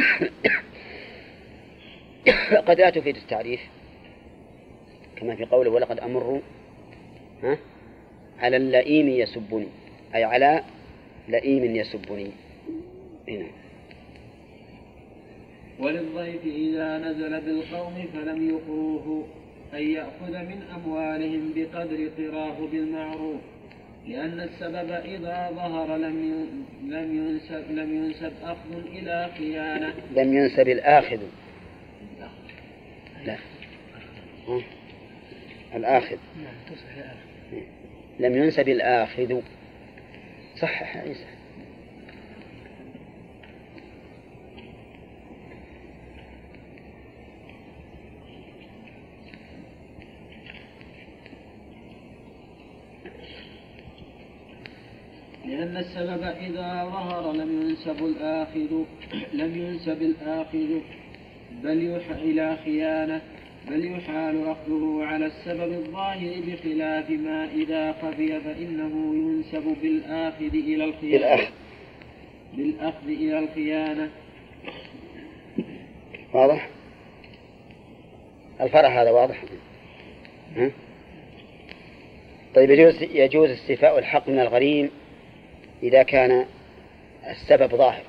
قد لا تفيد التعريف كما في قوله ولقد أمر ها على اللئيم يسبني، أي على لئيم يسبني. هنا وللضيف إذا نزل بالقوم فلم يقروه أن يأخذ من أموالهم بقدر قراه بالمعروف، لأن السبب إذا ظهر لم لم ينسب لم ينسب أخذ إلى خيانة. لم ينسب الآخذ. لا. ها؟ الآخذ. لم ينسب الآخذ. صحح يا عيسى. لأن السبب إذا ظهر لم ينسب الآخذ لم ينسب الآخذ بل يح إلى خيانة بل يحال أخذه على السبب الظاهر بخلاف ما إذا خفي فإنه ينسب بالآخذ إلى الخيانة بالأخذ إلى الخيانة. واضح؟ الفرع هذا واضح؟ ها؟ طيب يجوز يجوز استيفاء الحق من الغريم إذا كان السبب ظاهر،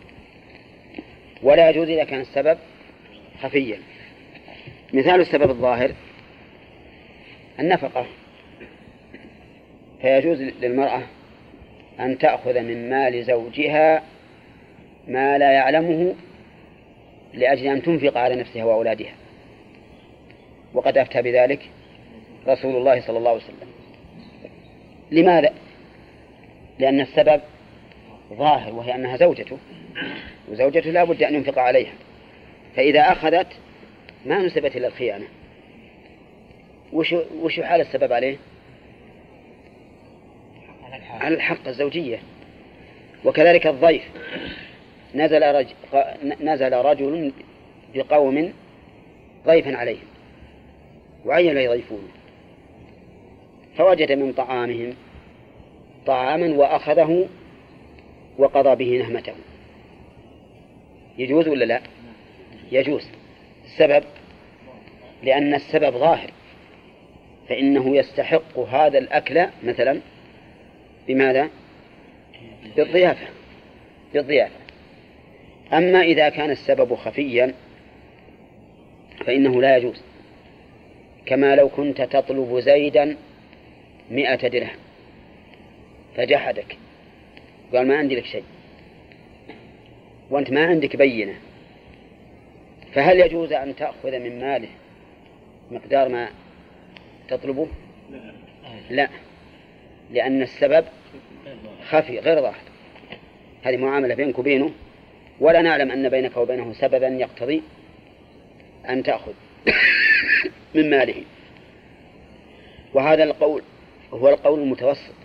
ولا يجوز إذا كان السبب خفيا. مثال السبب الظاهر النفقة، فيجوز للمرأة أن تأخذ من مال زوجها ما لا يعلمه لأجل أن تنفق على نفسها وأولادها، وقد أفتى بذلك رسول الله صلى الله عليه وسلم. لماذا؟ لأن السبب ظاهر، وهي أنها زوجته، وزوجته لا بد أن ينفق عليها، فإذا أخذت ما نسبت إلى الخيانة. وش وش حال السبب عليه؟ على الحق الزوجية. وكذلك الضيف، نزل رجل, نزل رجل بقوم ضيفا عليهم وعين يضيفونه، فوجد من طعامهم طعاما وأخذه وقضى به نهمته. يجوز ولا لا؟ يجوز. السبب لأن السبب ظاهر، فإنه يستحق هذا الأكل مثلا بماذا؟ بالضيافة بالضيافة. أما إذا كان السبب خفيا فإنه لا يجوز، كما لو كنت تطلب زيدا مئة درهم فجحدك قال ما عندي لك شيء وأنت ما عندك بينة، فهل يجوز أن تأخذ من ماله مقدار ما تطلبه؟ لا، لأن السبب خفي غير ظاهر. هذه معاملة بينك وبينه، ولا نعلم أن بينك وبينه سببا يقتضي أن تأخذ من ماله. وهذا القول هو القول المتوسط.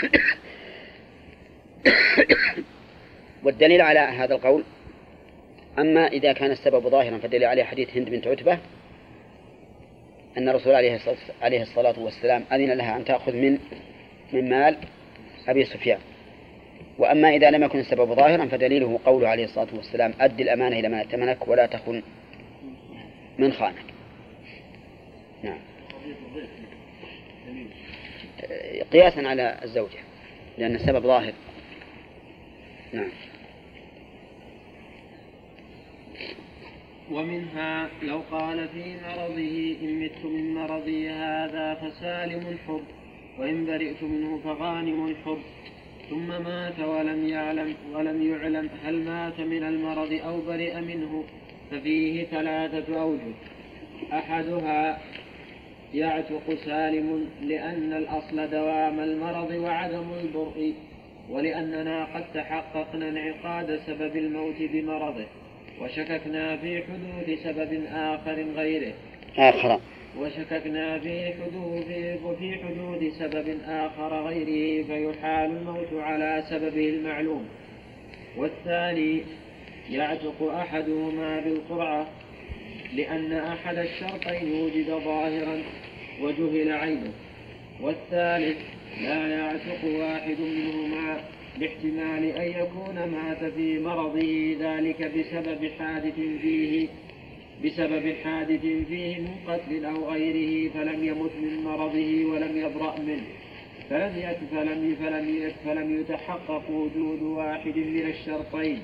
والدليل على هذا القول، أما إذا كان السبب ظاهرا فالدليل عليه حديث هند بنت عتبة أن الرسول عليه الصلاة والسلام أذن لها أن تأخذ من من مال أبي سفيان. وأما إذا لم يكن السبب ظاهرا فدليله قوله عليه الصلاة والسلام أد الأمانة إلى من ائتمنك ولا تخن من خانك. نعم، قياسا على الزوجة لأن السبب ظاهر. نعم. ومنها لو قال في مرضه إن مت من مرضي هذا فسالم حر، وإن برئت منه فغانم حر، ثم مات ولم يعلم ولم يعلم هل مات من المرض أو برئ منه، ففيه ثلاثة أوجه. أحدها يعتق سالم لأن الأصل دوام المرض وعدم البرء، ولأننا قد تحققنا انعقاد سبب الموت بمرضه وشككنا في حدوث سبب آخر غيره آخر وشككنا في حدوث في حدوث سبب آخر غيره فيحال الموت على سببه المعلوم. والثاني يعتق أحدهما بالقرعة لأن أحد الشرطين وجد ظاهرا وجهل عينه، والثالث لا يعتق واحد منهما باحتمال أن يكون مات في مرضه ذلك بسبب حادث فيه بسبب حادث فيه من قتل أو غيره فلم يمت من مرضه ولم يبرأ منه، فلم فلم فلم فلم يتحقق وجود واحد من الشرطين.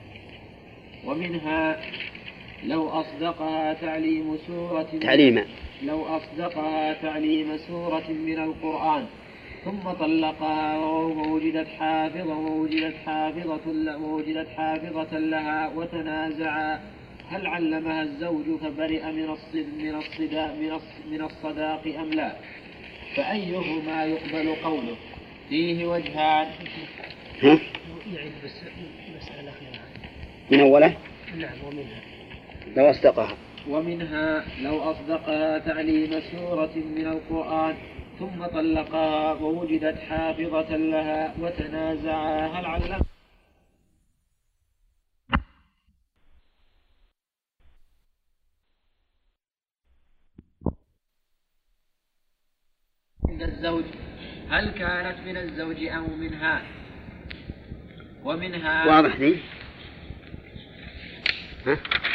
ومنها لو أصدقها تعليم سورة تعليما لو أصدقها تعليم سورة من القرآن ثم طلقها ووجدت حافظة ووجدت حافظة ووجدت حافظة لها وتنازعا هل علمها الزوج فبرئ من من الصداق من الصداق أم لا؟ فأيهما يقبل قوله؟ فيه وجهان. ها؟ يعيد بس المسألة الأخيرة من أوله؟ نعم. ومنها لو أصدقها ومنها لو أصدقها تعليم سورة من القرآن ثم طلقها ووجدت حافظة لها وتنازعا هل علمها من الزوج هل كانت من الزوج أو منها؟ ومنها واضح لي؟ ها؟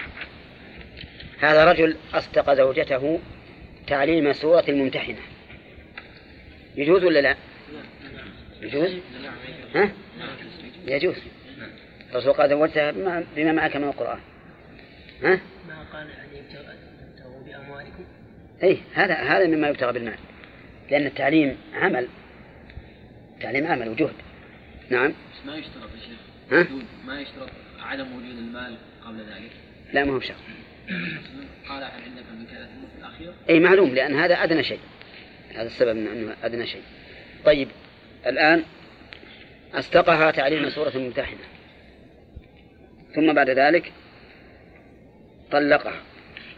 هذا رجل أصدق زوجته تعليم سورة الممتحنة، يجوز ولا لا؟ يجوز؟ ها؟ يجوز. الرسول قال زوجتها بما معك من القرآن. ها؟ ما قال أن يبتغوا بأموالكم. أي هذا هذا مما يبتغى بالمال، لأن التعليم عمل، تعليم عمل وجهد. نعم. بس ما يشترط يا شيخ. ها؟ ما يشترط عدم وجود المال قبل ذلك. لا، ما هو بشرط. قال هل عندك من كذا في الأخير؟ أي معلوم، لأن هذا أدنى شيء، هذا السبب من أنه أدنى شيء. طيب الآن أصدقها تعليم سورة الممتحنة ثم بعد ذلك طلقها،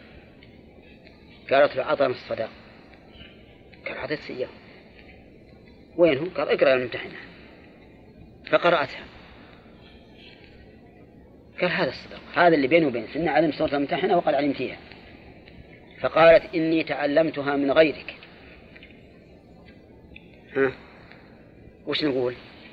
قالت له أعطنا الصداق، قال أعطيت سيئة، وين هو؟ قال اقرأ الممتحنة، فقرأتها، قال هذا الصداق، هذا اللي بينه وبين سنة علم سورة الممتحنة وقد علمتيها. فقالت إني تعلمتها من غيرك. ها؟ وش نقول؟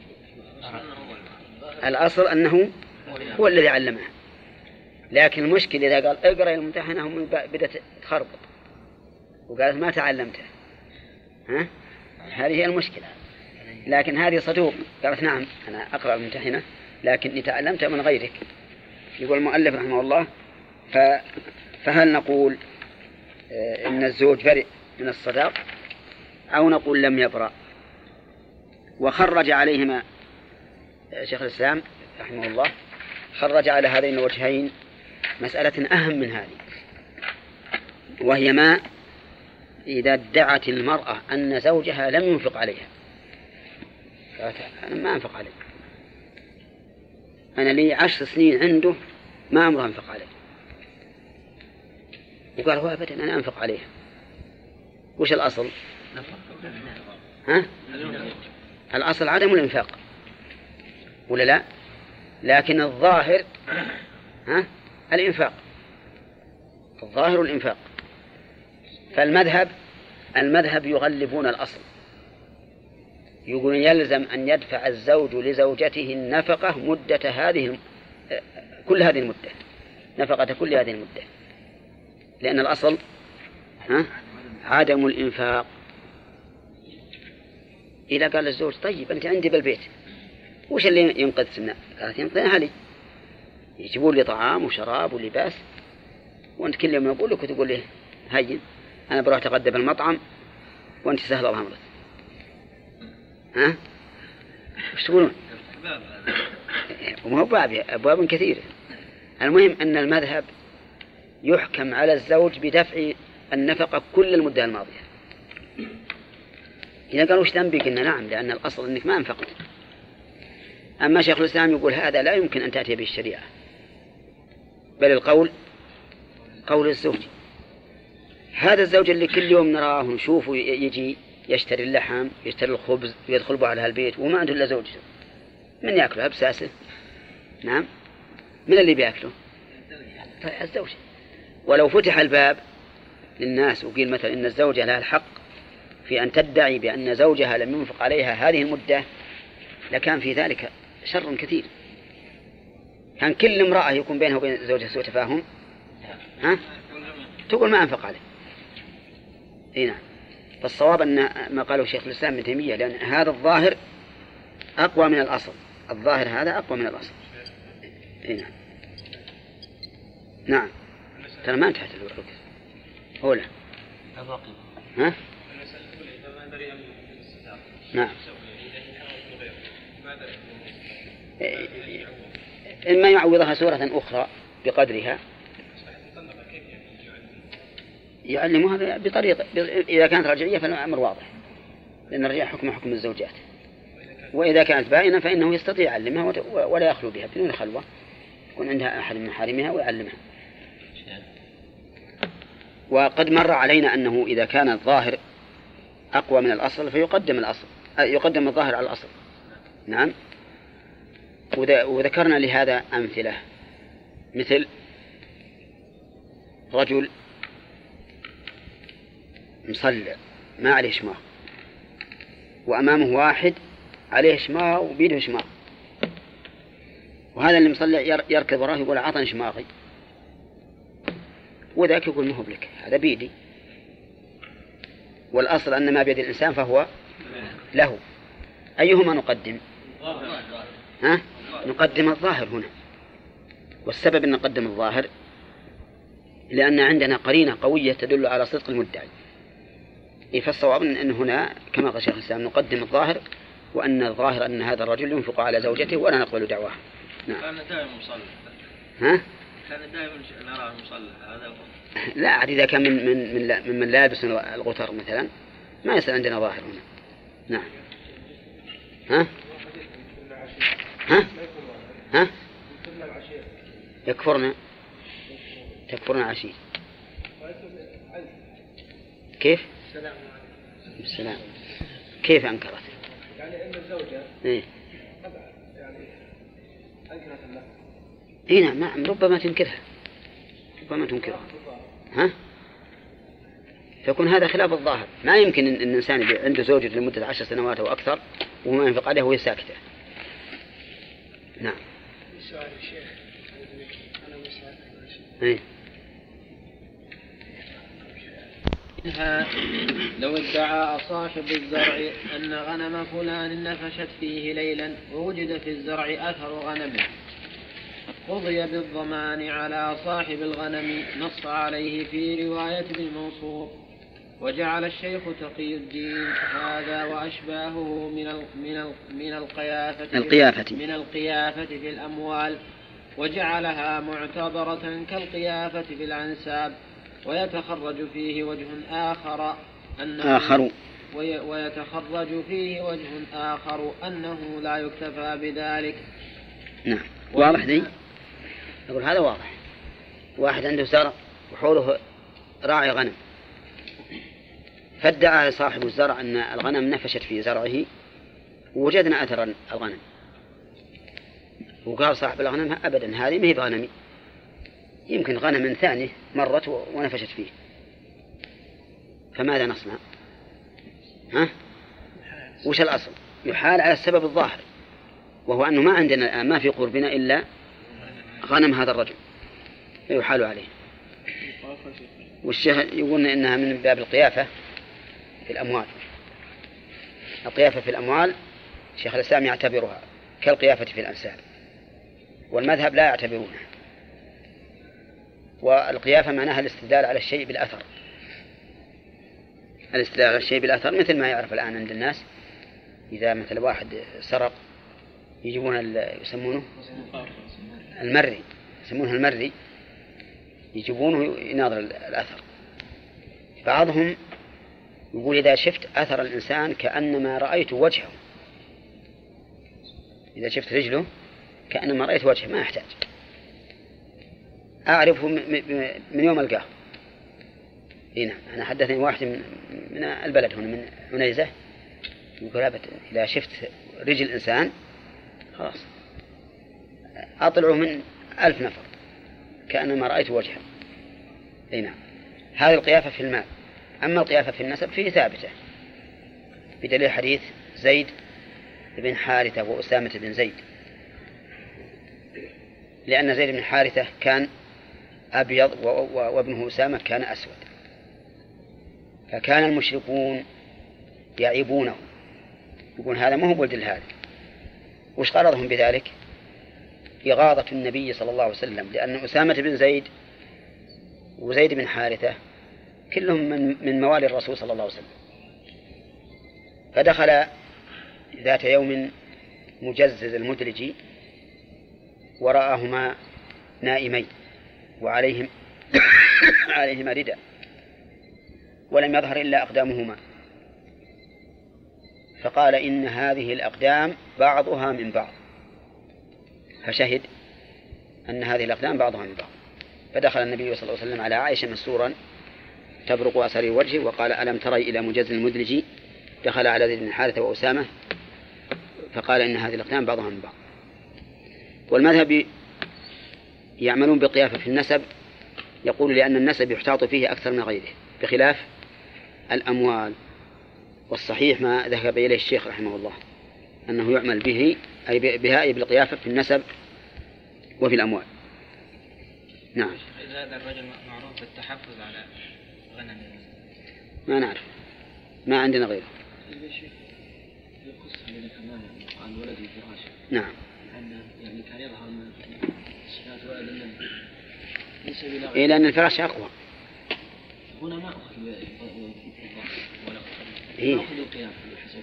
الأصل أنه هو الذي علمها، لكن المشكلة إذا قال اقرأ الممتحنة هم بدأت تخربط وقالت ما تعلمتها. ها؟ هذه هي المشكلة. لكن هذه صدوق، قالت نعم أنا أقرأ الممتحنة لكني تعلمتها من غيرك. يقول المؤلف رحمه الله فهل نقول إن الزوج برئ من الصداق أو نقول لم يبرأ؟ وخرج عليهما شيخ الإسلام رحمه الله، خرج على هذين الوجهين مسألة أهم من هذه، وهي ما إذا ادعت المرأة أن زوجها لم ينفق عليها، قالت أنا ما أنفق عليه، أنا لي عشر سنين عنده ما أمره أنفق عليه، وقال هو أبدا أنا أنفق عليها. وش الأصل؟ ها؟ الأصل عدم الإنفاق ولا لا؟ لكن الظاهر ها؟ الإنفاق، الظاهر الإنفاق. فالمذهب المذهب يغلبون الأصل، يقول يلزم أن يدفع الزوج لزوجته النفقة مدة هذه كل هذه المدة، نفقة كل هذه المدة، لأن الأصل ها؟ عدم الإنفاق. إذا قال الزوج طيب أنت عندي بالبيت وش اللي ينقذ سنة؟ قالت ينقذها لي، يجيبون لي طعام وشراب ولباس، وأنت كل يوم أقول لك وتقول لي هين أنا بروح أتغدى بالمطعم وأنت سهل الله أمرك. ها؟ وش تقولون؟ وما هو باب، أبواب كثيرة. المهم أن المذهب يحكم على الزوج بدفع النفقة كل المدة الماضية. إذا قالوا وش ذنبي؟ قلنا نعم، لأن الأصل أنك ما أنفقت. أما شيخ الإسلام يقول هذا لا يمكن أن تأتي به الشريعة، بل القول قول الزوج. هذا الزوج اللي كل يوم نراه ونشوفه يجي يشتري اللحم يشتري الخبز ويدخل به على البيت وما عنده إلا زوجته، من يأكله بساسه؟ نعم، من اللي بيأكله؟ طيب الزوج. ولو فتح الباب للناس وقيل مثلا إن الزوجة لها الحق في أن تدعي بأن زوجها لم ينفق عليها هذه المدة لكان في ذلك شر كثير. كان كل امرأة يكون بينها وبين زوجها سوء تفاهم ها؟ تقول ما أنفق عليه. هنا فالصواب أن ما قاله شيخ الإسلام ابن تيمية، لأن هذا الظاهر أقوى من الأصل، الظاهر هذا أقوى من الأصل. هنا نعم، ترى ما انتهت الوقت أولا. ها؟ نعم. إما يعوضها سورة أخرى بقدرها يعلمها بطريقة، إذا كانت رجعية فالأمر واضح، لأن الرجعية حكم حكم الزوجات، وإذا كانت بائنة فإنه يستطيع يعلمها ولا يخلو بها بدون خلوة، يكون عندها أحد من محارمها ويعلمها. وقد مر علينا أنه إذا كان الظاهر أقوى من الأصل فيقدم الأصل، يقدم الظاهر على الأصل. نعم. وذكرنا لهذا أمثلة، مثل رجل مصلع ما عليه شماغ، وأمامه واحد عليه شماغ وبيده شماغ، وهذا اللي مصلع يركض وراه يقول عطني شماغي، وذاك يقول مهب لك هذا بيدي، والأصل أن ما بيد الإنسان فهو له. أيهما نقدم؟ ها؟ نقدم الظاهر هنا، والسبب أن نقدم الظاهر لأن عندنا قرينة قوية تدل على صدق المدعي. فالصواب أن هنا كما قال شيخ الإسلام نقدم الظاهر، وأن الظاهر أن هذا الرجل ينفق على زوجته ولا نقبل دعواه. نعم. كان دائما مصلح. ها؟ كان دائما نراه مصلح هذا هو. لا عاد إذا كان من من من, من, من لا يلبس الغتر مثلا ما يصير عندنا ظاهر هنا. نعم. ها؟ ها؟ ها؟ يكفرنا تكفرنا عشير. كيف؟ السلام. كيف أنكرت؟ يعني أن الزوجة إيه؟ يعني أنكرت الله. إيه نعم نعم ربما تنكرها، ربما تنكرها. ها؟ فيكون هذا خلاف الظاهر. ما يمكن أن الإنسان عنده زوجة لمدة عشر سنوات أو أكثر وما ينفق عليها وهي ساكتة. نعم. سؤال الشيخ أنا مسألة. إيه؟ منها لو ادعى صاحب الزرع أن غنم فلان نفشت فيه ليلا ووجد في الزرع أثر غنمه، قضي بالضمان على صاحب الغنم، نص عليه في رواية ابن منصور. وجعل الشيخ تقي الدين هذا وأشباهه من ال من ال من القيافة القيافة من القيافة في الأموال، وجعلها معتبرة كالقيافة في الأنساب. ويتخرج فيه وجه آخر أنه آخر ويتخرج فيه وجه آخر أنه لا يكتفى بذلك. نعم. واضح ذي؟ أقول هذا واضح. واحد عنده زرع وحوله راعي غنم، فادعى صاحب الزرع أن الغنم نفشت في زرعه ووجدنا أثر الغنم، وقال صاحب الغنم أبدا هذه ما هي بغنمي، يمكن غنم ثاني مرت ونفشت فيه، فماذا نصنع؟ ها؟ وش الأصل؟ يحال على السبب الظاهر، وهو أنه ما عندنا الآن ما في قربنا إلا غنم هذا الرجل فيحال عليه. والشيخ يقولنا إنها من باب القيافة في الأموال. القيافة في الأموال شيخ الإسلام يعتبرها كالقيافة في الأنساب، والمذهب لا يعتبرونها. والقيافة معناها الاستدلال على الشيء بالأثر، الاستدلال على الشيء بالأثر مثل ما يعرف الآن عند الناس إذا مثل واحد سرق يجيبون يسمونه المري، يسمونه المري، يجيبونه يناظر الأثر. بعضهم يقول إذا شفت أثر الإنسان كأنما رأيت وجهه، إذا شفت رجله كأنما رأيت وجهه ما يحتاج، أعرفه من يوم ألقاه. هنا أنا حدثني واحد من البلد هنا من عنيزة يقول إذا شفت رجل إنسان خلاص أطلعه من ألف نفر كأنما رأيت وجهه. هنا هذه القيافة في المال. أما القيافة في النسب فيه ثابتة بدليل حديث زيد بن حارثة وأسامة بن زيد، لأن زيد بن حارثة كان أبيض وابنه أسامة كان أسود، فكان المشركون يعيبونه يقول هذا ما هو ولد هذا. وش غرضهم بذلك؟ إغاظة النبي صلى الله عليه وسلم، لأن أسامة بن زيد وزيد بن حارثة كلهم من, من موالي الرسول صلى الله عليه وسلم. فدخل ذات يوم مجزز المدلج ورآهما نائمين وعليهم عليهما رداء ولم يظهر إلا أقدامهما، فقال إن هذه الأقدام بعضها من بعض، فشهد أن هذه الأقدام بعضها من بعض. فدخل النبي صلى الله عليه وسلم على عائشة مسرورا تبرق أسر وجهه وقال ألم تري إلى مجزز المدلج؟ دخل على زيد بن حارثة وأسامة فقال إن هذه الأقدام بعضها من بعض. والمذهب يعملون بقيافة في النسب، يقول لأن النسب يحتاط فيه أكثر من غيره بخلاف الأموال، والصحيح ما ذهب إليه الشيخ رحمه الله أنه يعمل به أي بها أي بالقيافة في النسب وفي الأموال. نعم. إذا هذا الرجل معروف بالتحفظ على غنم ما نعرف، ما عندنا غيره. عن ولد الفراش. نعم. يعني كان يظهر من صفات ولد النبي. ليس بلا. إيه لأن الفراش أقوى. هنا ما أخذ ولا إيه. أخذ القيام بحسب.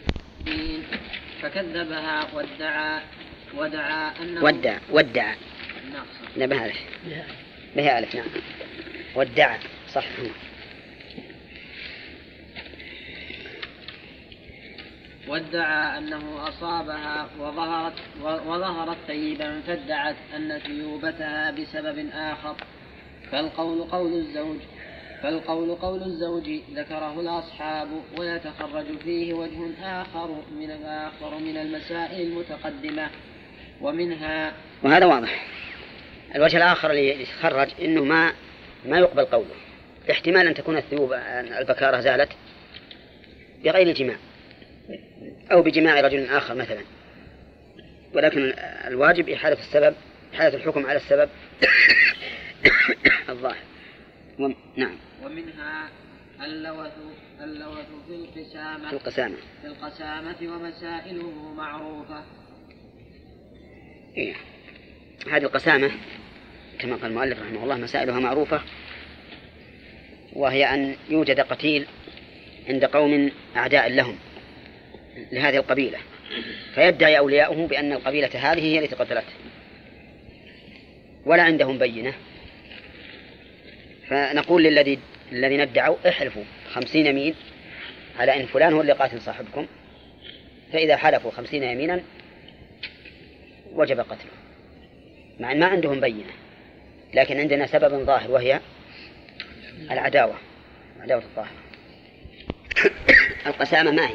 فكذبها وادعى ودعا أنه ودع ودع ناقصة. لا بها ألف بها ألف. نعم ودع صح. وادعى أنه أصابها وظهرت وظهرت طيبا فادعت أن ثيوبتها بسبب آخر، فالقول قول الزوج فالقول قول الزوج ذكره الأصحاب، ويتخرج فيه وجه آخر من الآخر من المسائل المتقدمة ومنها. وهذا واضح. الوجه الآخر اللي يتخرج إنه ما ما يقبل قوله، احتمال أن تكون الثيوب البكارة زالت بغير الجماع أو بجماع رجل آخر مثلا، ولكن الواجب إحالة السبب، إحالة الحكم على السبب الظاهر. وم... نعم. ومنها اللوث اللوث في القسامة في القسامة في القسامة ومسائله معروفة. إيه. هذه القسامة كما قال المؤلف رحمه الله مسائلها معروفة، وهي أن يوجد قتيل عند قوم أعداء لهم لهذه القبيلة، فيدعي أولياؤه بأن القبيلة هذه هي التي قتلته، ولا عندهم بينة، فنقول للذي الذين ادعوا احلفوا خمسين يمين على أن فلان هو اللي قاتل صاحبكم، فإذا حلفوا خمسين يمينا وجب قتله، مع أن ما عندهم بينة، لكن عندنا سبب ظاهر وهي العداوة، عداوة الظاهر. القسامة ما هي؟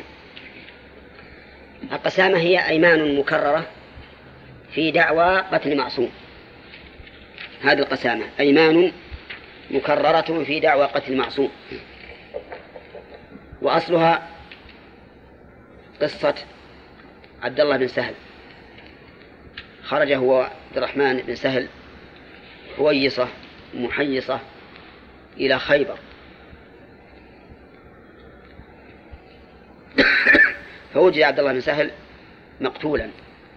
القسامة هي أيمان مكررة في دعوى قتل معصوم. هذه القسامة أيمان مكررة في دعوى قتل معصوم، وأصلها قصة عبد الله بن سهل. خرج هو عبد الرحمن بن سهل حويصة محيصة إلى خيبر، فوجد عبد الله بن سهل مقتولا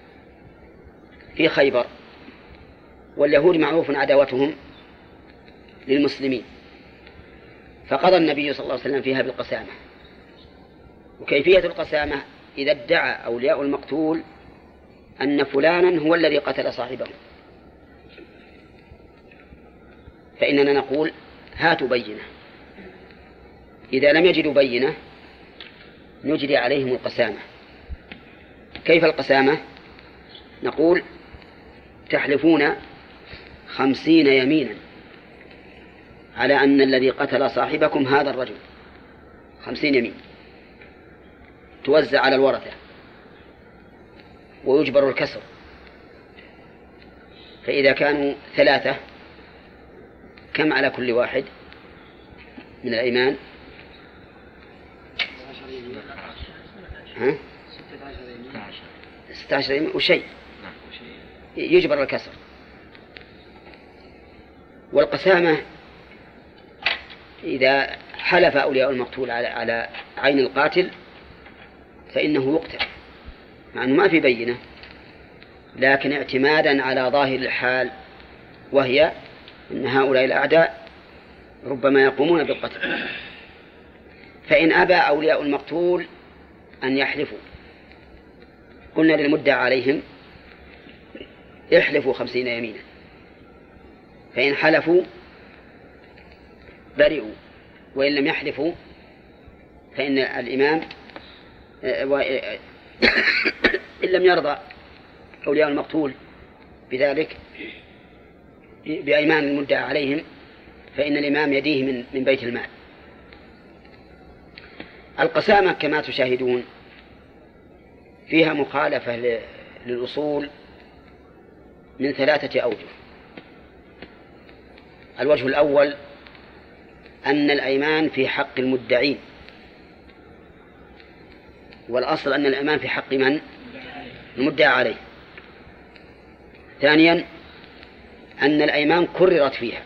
في خيبر، واليهود معروف عداوتهم للمسلمين، فقضى النبي صلى الله عليه وسلم فيها بالقسامة. وكيفية القسامة إذا ادعى أولياء المقتول أن فلانا هو الذي قتل صاحبه، فإننا نقول هاتوا بينة. إذا لم يجدوا بينة نجري عليهم القسامة. كيف القسامة؟ نقول تحلفون خمسين يمينا على أن الذي قتل صاحبكم هذا الرجل، خمسين يمين توزع على الورثة ويجبر الكسر، فإذا كانوا ثلاثة كم على كل واحد من الأيمان؟ ها؟ ستة عشر يمين وشيء يجبر الكسر. والقسامة إذا حلف أولياء المقتول على على عين القاتل فإنه يقتل، مع أنه ما في بينة، لكن اعتمادا على ظاهر الحال، وهي أن هؤلاء الأعداء ربما يقومون بالقتل. فإن أبى أولياء المقتول أن يحلفوا قلنا للمدعى عليهم احلفوا خمسين يمينا، فإن حلفوا برئوا، وإن لم يحلفوا فإن الإمام إن لم يرضى أولياء المقتول بذلك بأيمان المدعى عليهم فإن الإمام يديه من من بيت المال. القسامة كما تشاهدون فيها مخالفة للأصول من ثلاثة أوجه. الوجه الأول أن الأيمان في حق المدعين، والأصل أن الأيمان في حق من؟ المدعى عليه. ثانيا أن الأيمان كررت فيها،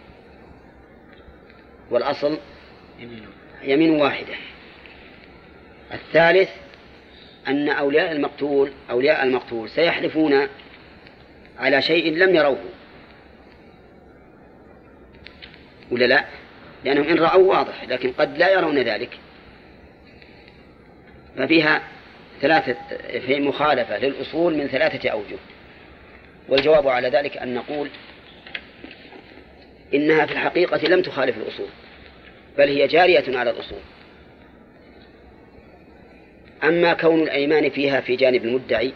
والأصل يمين واحدة. الثالث أن أولياء المقتول أولياء المقتول سيحلفون على شيء لم يروه، ولا لا؟ لأنهم إن رأوا واضح، لكن قد لا يرون ذلك. ففيها ثلاثة في مخالفة للأصول من ثلاثة أوجه. والجواب على ذلك أن نقول إنها في الحقيقة لم تخالف الأصول، بل هي جارية على الأصول. أما كون الأيمان فيها في جانب المدعي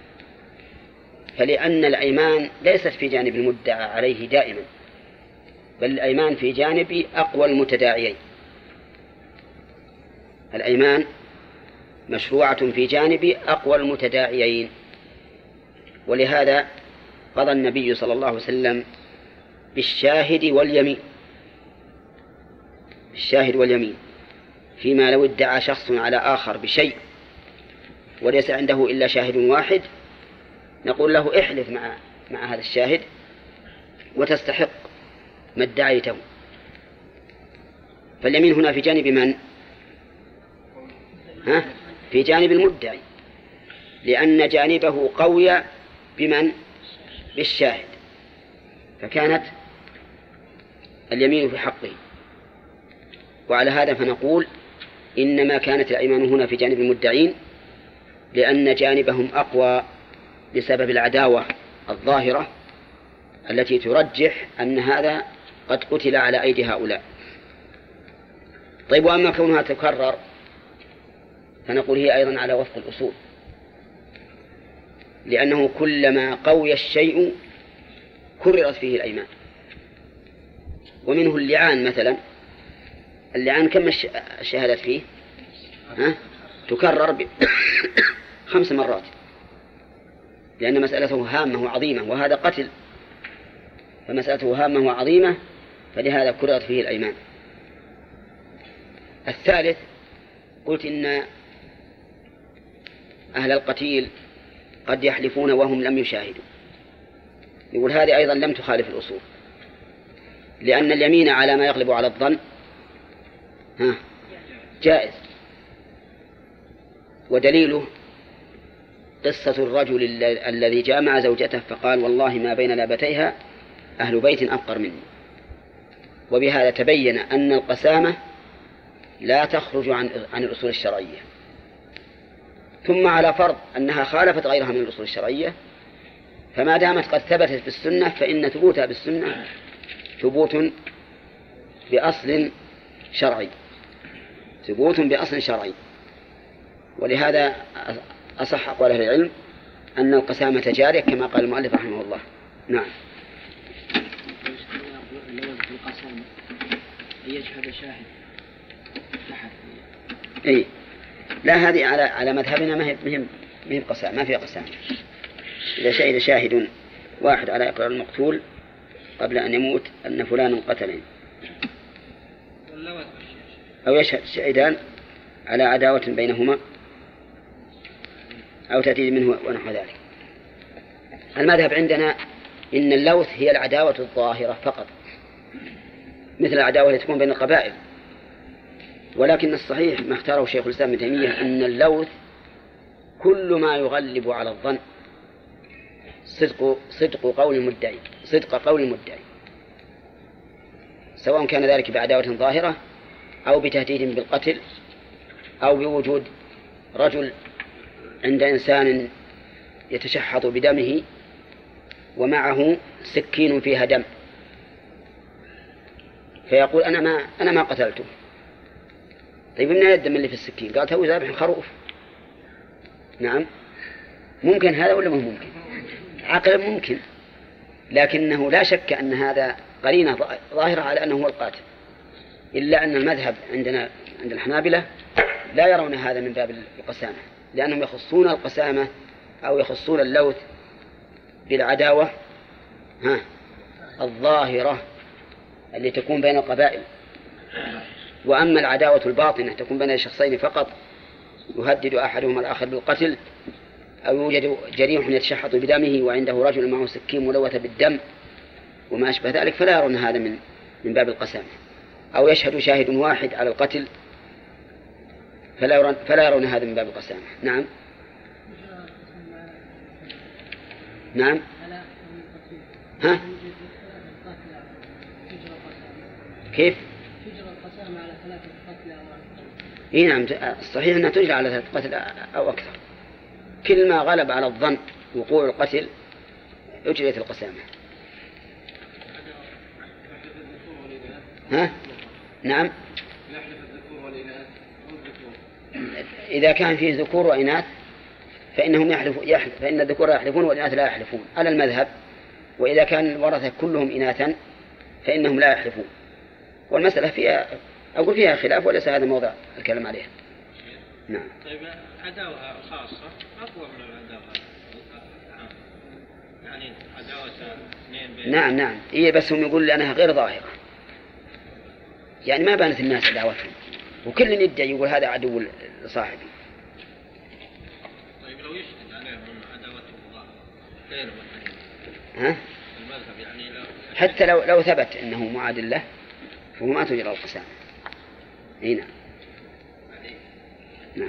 فلأن الأيمان ليست في جانب المدعى عليه دائما، بل الأيمان في جانب أقوى المتداعيين. الأيمان مشروعة في جانب أقوى المتداعيين، ولهذا قضى النبي صلى الله عليه وسلم بالشاهد واليمين بالشاهد واليمين فيما لو ادعى شخص على آخر بشيء وليس عنده إلا شاهد واحد نقول له احلف مع مع هذا الشاهد وتستحق ما ادعيته. فاليمين هنا في جانب من؟ ها؟ في جانب المدعي، لأن جانبه قوي بمن؟ بالشاهد، فكانت اليمين في حقه. وعلى هذا فنقول إنما كانت الأيمان هنا في جانب المدعين لأن جانبهم أقوى بسبب العداوة الظاهرة التي ترجح أن هذا قد قتل على أيدي هؤلاء. طيب، وأما كونها تكرر فنقول هي أيضا على وفق الأصول، لأنه كلما قوي الشيء كررت فيه الأيمان. ومنه اللعان مثلا، اللعان كم الشهادات فيه؟ ها؟ تكرر خمس مرات، لأن مسألته هامة وعظيمة، وهذا قتل، فمسألته هامة وعظيمة، فلهذا كررت فيه الأيمان. الثالث قلت إن أهل القتيل قد يحلفون وهم لم يشاهدوا، يقول هذه أيضا لم تخالف الأصول، لأن اليمين على ما يغلب على الظن ها جائز. ودليله قصة الرجل الذي جامع زوجته فقال والله ما بين لابتيها أهل بيت أفقر مني. وبهذا تبين أن القسامة لا تخرج عن عن الأصول الشرعية. ثم على فرض أنها خالفت غيرها من الأصول الشرعية، فما دامت قد ثبتت بالسنة فإن ثبوتها بالسنة ثبوت بأصل شرعي ثبوت بأصل شرعي. ولهذا أصح أقوال أهل العلم أن القسامة جارية كما قال المؤلف رحمه الله. نعم. القسامة يشهد شاهد أحد. إيه، لا، هذه على على مذهبنا ما هي ما هي قسامة، ما فيها قسامة. إذا شهد شاهد واحد على إقرار المقتول قبل أن يموت أن فلان قتله، أو يشهد شهدان على عداوة بينهما أو تأتي منه ونحو ذلك. المذهب عندنا إن اللوث هي العداوة الظاهرة فقط، مثل العداوة التي تكون بين القبائل. ولكن الصحيح ما اختاره شيخ الإسلام ابن تيمية أن اللوث كل ما يغلب على الظن صدق صدق قول المدعي صدق قول المدعي سواء كان ذلك بعداوة ظاهرة أو بتهديد بالقتل أو بوجود رجل عند إنسان يتشحط بدمه ومعه سكين فيها دم، فيقول أنا ما أنا ما قتلته. طيب من الدم اللي في السكين؟ قال تو ذابح خروف. نعم ممكن هذا ولا مو ممكن؟ عقلا ممكن، لكنه لا شك أن هذا قرينة ظاهرة على أنه هو القاتل، إلا أن المذهب عندنا عند الحنابلة لا يرون هذا من باب القسامة، لأنهم يخصون القسامة أو يخصون اللوث بالعداوة ها الظاهرة اللي تكون بين القبائل، وأما العداوة الباطنة تكون بين الشخصين فقط يهدد أحدهما الآخر بالقتل، أو يوجد جريح يتشحط بدمه وعنده رجل معه سكين ملوثة بالدم وما أشبه ذلك، فلا يرون هذا من من باب القسامة. أو يشهد شاهد واحد على القتل فلا يرون, فلا يرون هذا من باب القسامة. نعم نعم ها كيف؟ تجرى القسامة على ثلاثة قتلى. إيه نعم الصحيح أنها تجرى على ثلاثة قتل أو أكثر، كل ما غلب على الظن وقوع القتل أجريت القسامة. ها؟ نعم إذا كان فيه ذكور وإناث فإنهم يحلف يحلف فإن الذكور يحلفون والإناث لا يحلفون على المذهب، وإذا كان الورثة كلهم إناثا فإنهم لا يحلفون. والمسألة فيها أقول فيها خلاف وليس هذا موضع الكلام عليها. نعم. طيب عداوة خاصة أقوى من العداوة يعني عداوة اثنين بين. نعم نعم إيه بس هم يقول لأنها غير ظاهرة، يعني ما بانت الناس عداوتهم وكل يدعي يقول هذا عدو صاحبي. طيب لو يشهد عليهم عداوته غير ها؟ المذهب يعني لو حتى لو لو ثبت أنه معاد له فهو ما تجرى القسامة. اي نعم. نعم.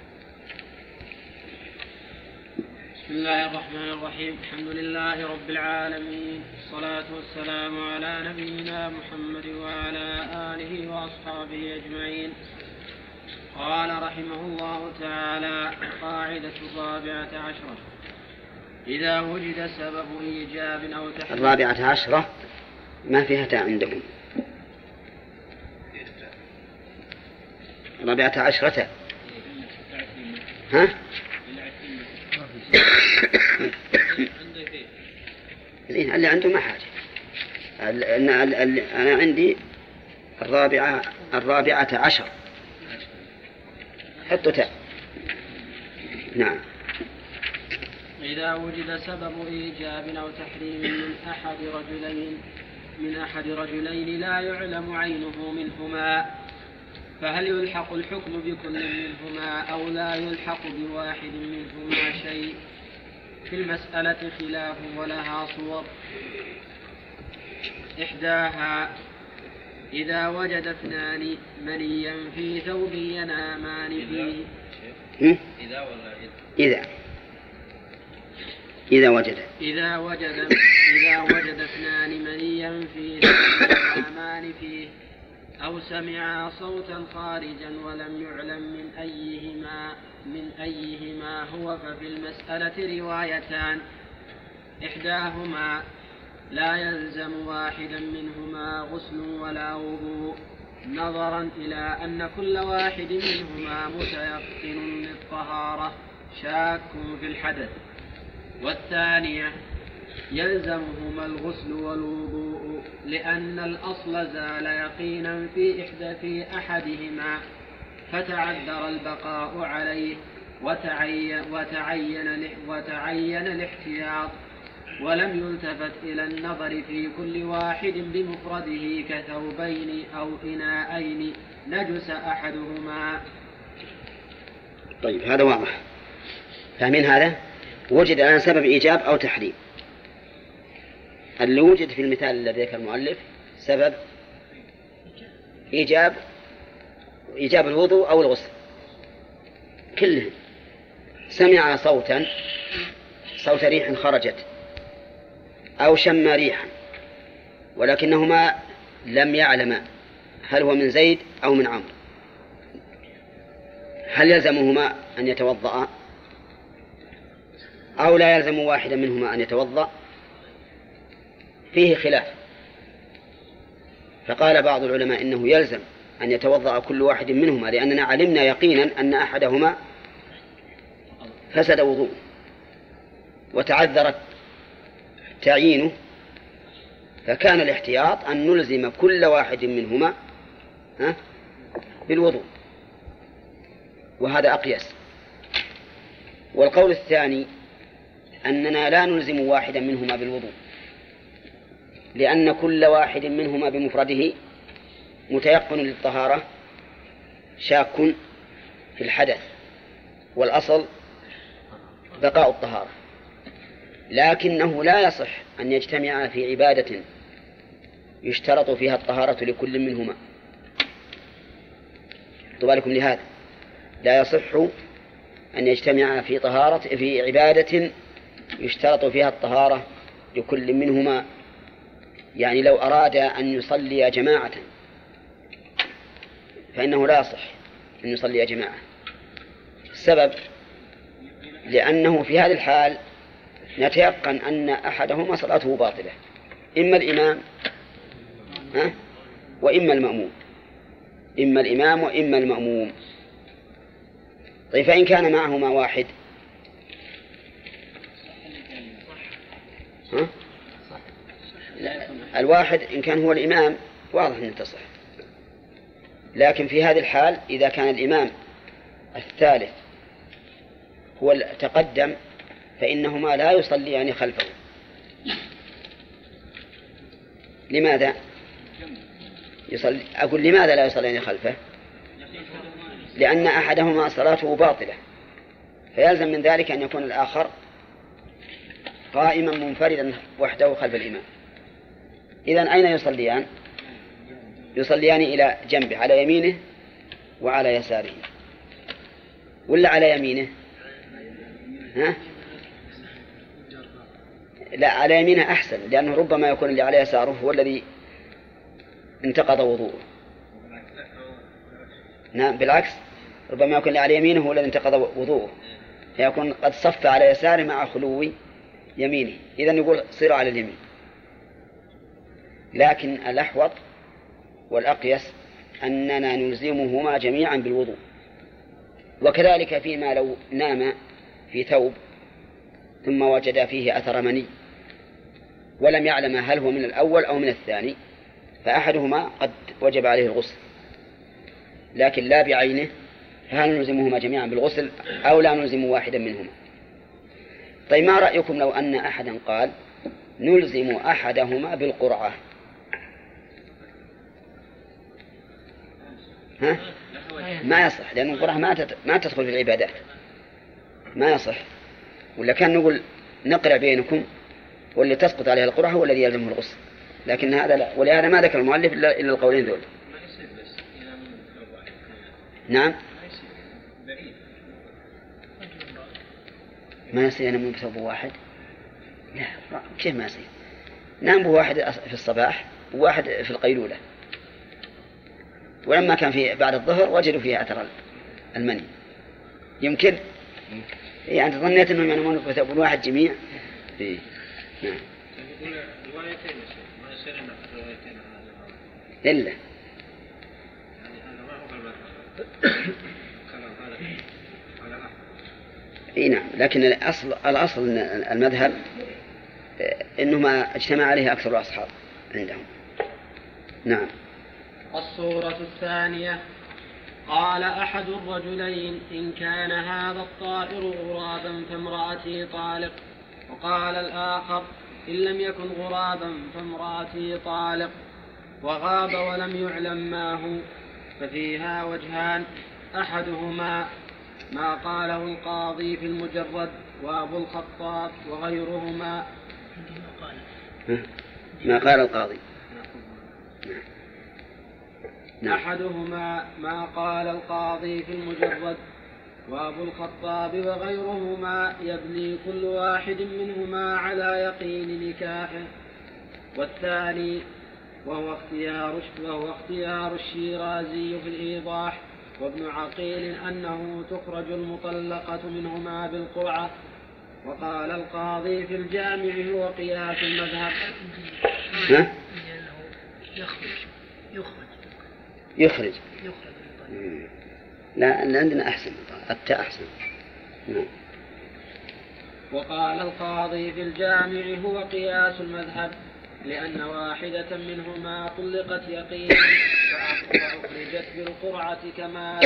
بسم الله الرحمن الرحيم. الحمد لله رب العالمين، الصلاة والسلام على نبينا محمد وعلى آله وأصحابه أجمعين. قال رحمه الله تعالى: قاعدة الرابعة عشرة: إذا وجد سبب إيجاب أو تحريم. الرابعة عشرة ما فيها تاء عندكم. الرابعة عشرة ها؟ زين اللي عنده ما حاجة. أنا عندي الرابعة الرابعة عشر حطوا تاء. نعم. إذا وجد سبب إيجاب أو تحريم من أحد رجلين من أحد رجلين لا يعلم عينه منهما، فهل يلحق الحكم بكل منهما أو لا يلحق بواحد منهما شيء؟ في المسألة خلاف ولها صور. إحداها: إذا وجد اثنان منيا في ثوب ينامان فيه. إذا ولا إذا إذا وجد إذا وجد إذا وجد اثنان منيا في ثوب ينامان فيه، أو سمعا صوتا خارجا ولم يعلم من أيهما من أيهما هو، ففي المسألة روايتان: إحداهما لا يلزم واحدا منهما غسل ولا وضوء، نظرا إلى أن كل واحد منهما متيقن للطهارة شاك في الحدث. والثانية يلزمهما الغسل والوضوء، لأن الأصل زال يقينا في إحدى في أحدهما فتعذر البقاء عليه وتعين, وتعين, وتعين الاحتياط، ولم يلتفت إلى النظر في كل واحد بمفرده كثوبين أو إناءين نجس أحدهما. طيب هذا واضح. فاهمين هذا؟ وجد الآن سبب إيجاب أو تحريم. اللي وجد في المثال الذي ذكر المؤلف سبب إيجاب إيجاب الوضوء أو الغسل كلهم. سمع صوتا صوت ريح خرجت أو شم ريحا ولكنهما لم يعلما هل هو من زيد أو من عمرو، هل يلزمهما أن يتوضأ؟ أو لا يلزم واحدا منهما أن يتوضأ فيه خلاف. فقال بعض العلماء إنه يلزم أن يتوضأ كل واحد منهما، لأننا علمنا يقينا أن أحدهما فسد وضوء وتعذرت تعيينه، فكان الاحتياط أن نلزم كل واحد منهما بالوضوء، وهذا أقيس. والقول الثاني أننا لا نلزم واحدا منهما بالوضوء، لأن كل واحد منهما بمفرده متيقن للطهارة شاك في الحدث، والأصل بقاء الطهارة، لكنه لا يصح أن يجتمع في عبادة يشترط فيها الطهارة لكل منهما. طبالكم لهذا لا يصح أن يجتمع في طهارة في عبادة يشترط فيها الطهارة لكل منهما. يعني لو أراد أن يصلي جماعة فإنه لا يصح أن يصلي جماعة. السبب لأنه في هذه الحال نتيقن أن أحدهما صلاته باطلة، إما الإمام وإما المأموم، إما الإمام وإما المأموم. طيب فإن كان معهما واحد ها؟ الواحد إن كان هو الإمام واضح أن تصح، لكن في هذه الحال إذا كان الإمام الثالث هو تقدم فإنهما لا يصليان خلفه. لماذا يصلي؟ أقول لماذا لا يصليان خلفه؟ لأن أحدهما صلاته باطلة، فيلزم من ذلك أن يكون الآخر قائما منفردا وحده خلف الإمام. إذن أين يصليان؟ يصليان إلى جنبه، على يمينه وعلى يساره، ولا على يمينه؟ ها؟ لا، على يمينه أحسن، لأنه ربما يكون اللي على يساره هو الذي انتقض وضوءه. نعم بالعكس، ربما يكون اللي على يمينه هو الذي انتقض وضوءه، فيكون قد صف على يساره مع خلو يمينه، إذن يقول صير على اليمين. لكن الأحوط والأقيس أننا نلزمهما جميعا بالوضوء. وكذلك فيما لو نام في ثوب ثم وجد فيه أثر مني ولم يعلم هل هو من الأول أو من الثاني، فأحدهما قد وجب عليه الغسل لكن لا بعينه، فهل نلزمهما جميعا بالغسل أو لا نلزم واحدا منهما؟ طيب ما رأيكم لو أن أحدا قال نلزم أحدهما بالقرعة؟ ها؟ ما يصح، لأن القرعة ما ما تدخل في العبادات، ما يصح. ولا كان نقول نقرأ بينكم واللي تسقط عليها القرعة هو الذي يلزمه الغسل، لكن هذا لا، ولهذا ما ذكر المؤلف إلا القولين ذول. نعم ما يصير أنا بثوب واحد، لا كيف ما يصير؟ نام بواحد في الصباح وواحد في القيلولة، ولما كان في بعد الظهر وجدوا فيها أثر المني. يمكن إيه أنت ظنيت أنهم ينامون بثوب واحد جميع؟ إيه نعم. روايتين ما يصير نفس روايتين إلا يعني هذا ما هو المذهب كلام هذا على الأحد. إيه نعم، لكن الأصل الأصل المذهب إنهما اجتمع عليه أكثر الأصحاب عندهم. نعم. الصورة الثانية: قال أحد الرجلين إن كان هذا الطائر غرابا فامرأتي طالق، وقال الآخر إن لم يكن غرابا فامرأتي طالق، وغاب ولم يعلم ما هو، ففيها وجهان: أحدهما ما قاله القاضي في المجرد وأبو الخطاب وغيرهما. ما قال القاضي نعم. أحدهما ما قال القاضي في المجرد وأبو الخطاب وغيرهما يبني كل واحد منهما على يقين نكاحه، والثاني وهو اختيار, وهو اختيار الشيرازي في الإيضاح وابن عقيل أنه تخرج المطلقة منهما بالقرعة، وقال القاضي في الجامع هو قياس المذهب. ها؟ يخرج يخرج يخرج يخرج لا عندنا أحسن التاء أحسن. نعم. وقال القاضي في الجامع هو قياس المذهب لأن واحدة منهما طلقت يقينا فأخرجت بالقرعة كما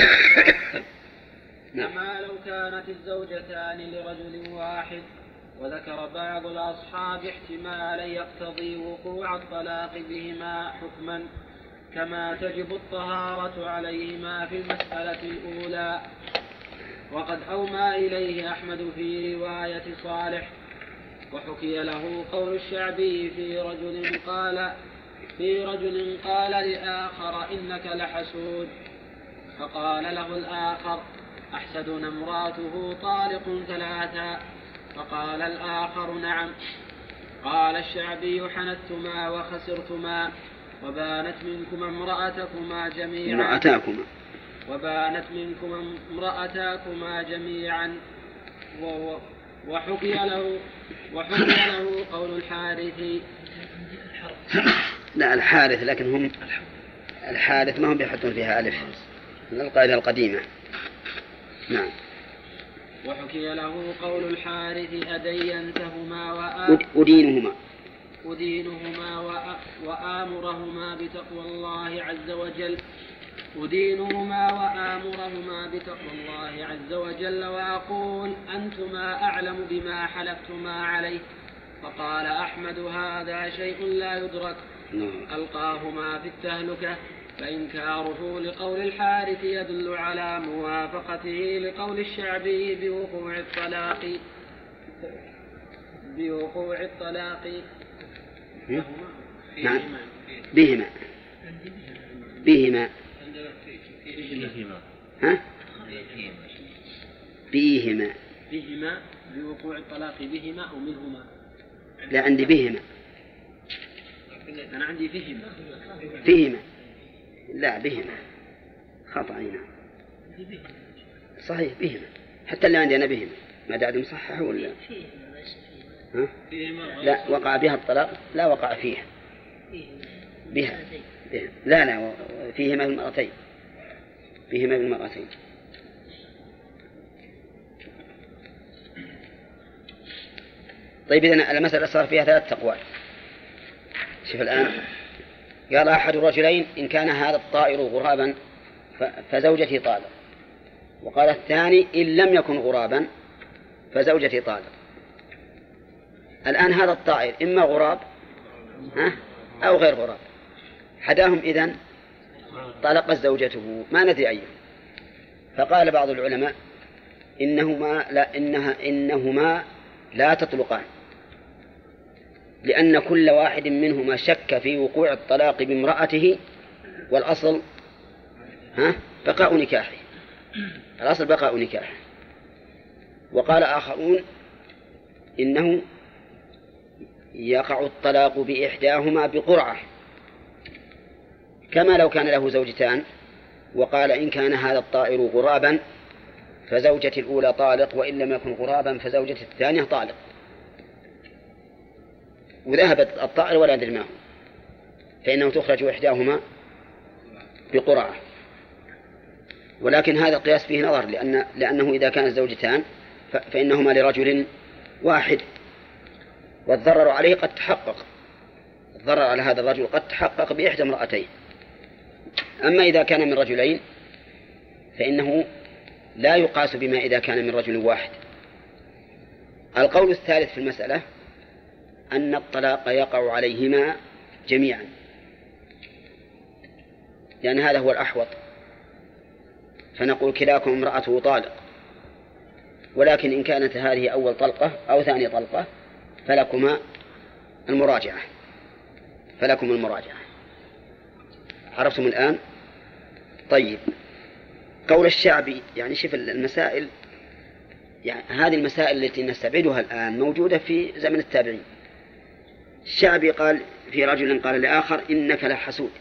كما لو كانت الزوجتان لرجل واحد. وذكر بعض الأصحاب احتمالا يقتضي وقوع الطلاق بهما حكما كما تجب الطهارة عليهما في المسألة الأولى. وقد أومى إليه أحمد في رواية صالح. وحكي له قول الشعبي في رجل قال في رجل قال لآخر إنك لحسود، فقال له الآخر أحسدنا امرأته طالق ثلاثا، فقال الآخر نعم. قال الشعبي حنثتما وخسرتما وبانت منكما امرأتكما جميعا امرأتاكما وبانت منكما امرأتاكما جميعا. وحكي له وحكي له قول الحارث. لا الحارث، لكن هم الحارث ما هم بيحطون فيها ألف من القاعدة القديمة. نعم. وحكي له قول الحارث أدينتهما أدينهما أدينهما وآمرهما بتقوى الله عز وجل أدينهما وآمرهما بتقوى الله عز وجل وأقول أنتما أعلم بما حلفتما عليه. فقال أحمد هذا شيء لا يدرك، ألقاهما في التهلكة. فإنكاره لقول الحارث يدل على موافقته لقول الشعبي بوقوع الطلاق بوقوع الطلاق نعم بهما بهما ها بهما بهما بوقوع الطلاق بهما أو منهما. لا عندي بهما. أنا عندي فيهما فيهما لا بهما خطأ. نعم صحيح بهما، حتى اللي عندي أنا بهما ما دام مصحح ولا ها؟ لا وقع بها الطلاق لا وقع فيها بها, بها. لا لا فيهما بالمرأتين فيهما بالمرأتين. طيب إذن المسألة صار فيها ثلاث أقوال. شوف الآن قال أحد الرجلين إن كان هذا الطائر غرابا فزوجتي طالق، وقال الثاني إن لم يكن غرابا فزوجتي طالق. الآن هذا الطائر إما غراب ها أو غير غراب، حداهم إذن طلقت زوجته ما ندري أيه. فقال بعض العلماء إنهما لا, إنها إنهما لا تطلقان، لأن كل واحد منهما شك في وقوع الطلاق بامرأته، والأصل ها بقاء نكاحه، الأصل بقاء نكاحه. وقال آخرون إنه يقع الطلاق بإحداهما بقرعة كما لو كان له زوجتان. وقال إن كان هذا الطائر غرابا فزوجة الأولى طالق، وإن لم يكن غرابا فزوجة الثانية طالق. وذهبت الطائر ولا ندري ما هو، فإنه تخرج إحداهما بقرعة. ولكن هذا القياس فيه نظر، لأن لأنه إذا كان الزوجتان فإنهما لرجل واحد، والضرر عليه قد تحقق، الضرر على هذا الرجل قد تحقق بإحدى امرأتين. أما إذا كان من رجلين فإنه لا يقاس بما إذا كان من رجل واحد. القول الثالث في المسألة أن الطلاق يقع عليهما جميعا، لأن هذا هو الأحوط، فنقول كلاكم امرأته طالق. ولكن إن كانت هذه أول طلقة أو ثاني طلقة فلكما المراجعة فلكم المراجعة. عرفتم الآن؟ طيب قول الشعبي يعني شوف المسائل، يعني هذه المسائل التي نستبعدها الآن موجودة في زمن التابعين. الشعبي قال في رجل قال لآخر إنك لحسود،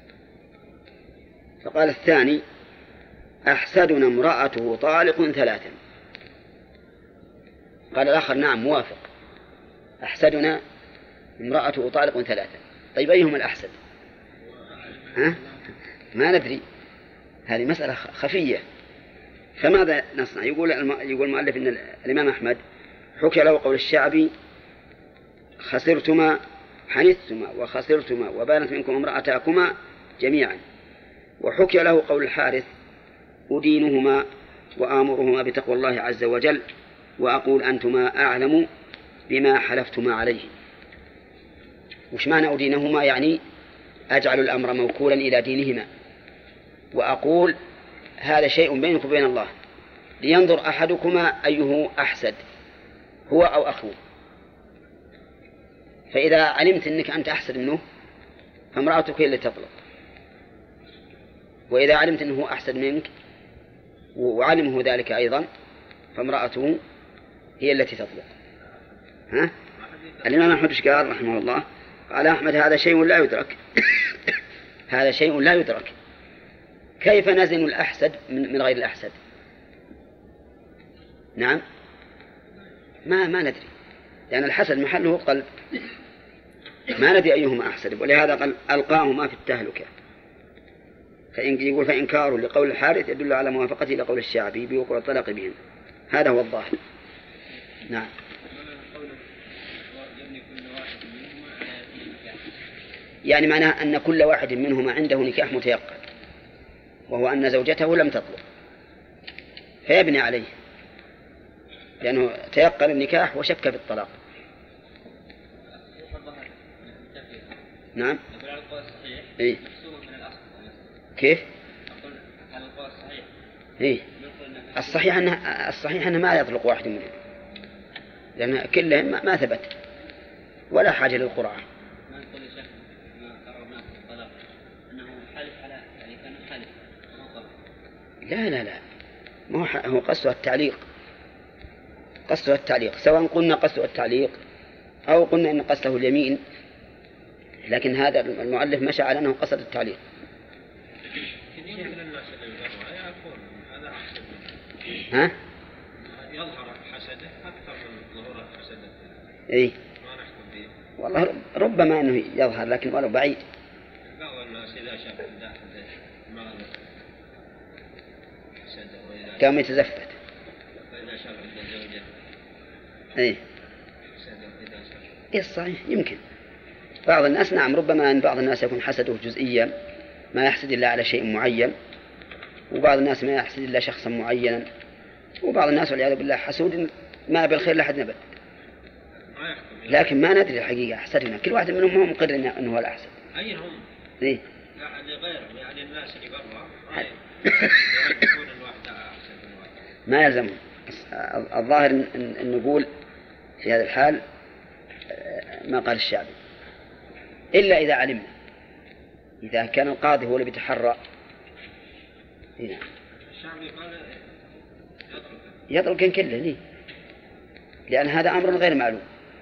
فقال الثاني أحسدنا امرأته طالق ثلاثا، قال الآخر نعم موافق، أحسدنا امرأة طالق ثلاثة. طيب أيهما الأحسد؟ ها؟ ما ندري، هذه مسألة خفية. فماذا نصنع؟ يقول يقول المؤلف إن الإمام أحمد حكي له قول الشعبي خسرتما حنثتما وخسرتما وبانت منكم امرأتاكما جميعا، وحكي له قول الحارث أدينهما وآمرهما بتقوى الله عز وجل وأقول أنتما أعلم بما حلفتما عليه. وش معنى أدينهما؟ يعني أجعل الأمر موكولا إلى دينهما، وأقول هذا شيء بينك وبين الله لينظر أحدكما أيه أحسد هو أو أخوه، فإذا علمت أنك أنت أحسد منه فامرأتك هي اللي تطلق، وإذا علمت أنه أحسد منك وعلمه ذلك أيضا فامرأته هي التي تطلق. ها؟ الإمام أحمد قال رحمه الله قال أحمد هذا شيء لا يدرك هذا شيء لا يدرك كيف نزن الأحسد من غير الأحسد؟ نعم ما ما ندري، لأن الحسد محله قلب، ما ندري أيهما أحسد، ولهذا قال ألقاهما في التهلكة. فإن يقول فإنكاره لقول الحارث يدل على موافقته لقول الشعبي بوقوع الطلاق بهم، هذا هو الظاهر. نعم. يعني معناه أن كل واحد منهما عنده نكاح متيقن، وهو أن زوجته لم تطلق فيبني عليه، لأنه تيقن النكاح وشك في الطلاق. نعم. إيه؟ كيف؟ إيه؟ الصحيح أنه الصحيح أنه ما يطلق واحد منهم، لأن كلهم ما ثبت ولا حاجة للقرعة. لا لا لا، ما هو قصده التعليق، قصده التعليق، سواء قلنا قصده التعليق أو قلنا إن قصده اليمين، لكن هذا المؤلف مشى على أنه قصد التعليق. ها؟ يظهر حسده أكثر من ظهور حسده. إيه؟ ما نحكم به. والله ربما أنه يظهر لكن ولو بعيد. بعض الناس إذا شاف الداخل ما حسده وإذا كم يتزفت. وإذا شاف الزوجة. إيه؟ حسده وإذا شاف. إيه صحيح، يمكن بعض الناس نعم، ربما أن بعض الناس يكون حسده جزئيا ما يحسد إلا على شيء معين، وبعض الناس ما يحسد إلا شخصا معينا، وبعض الناس والعياذ بالله حسود ما بالخير لأحد نبت. لكن ما ندري الحقيقة أحسدنا، كل واحد منهم هو مقر أنه هو الأحسد. أيهم؟ إيه؟ يعني غيرهم، يعني الناس اللي برا يكون الواحد أحسن من الواحد. ما يلزمهم. الظاهر أن نقول في هذا الحال ما قال الشعبي، إلا إذا علمنا، إذا كان القاضي هو اللي بيتحرى. هنا الشعبي قال يطلق كله ليه؟ لأن هذا أمر غير معلوم.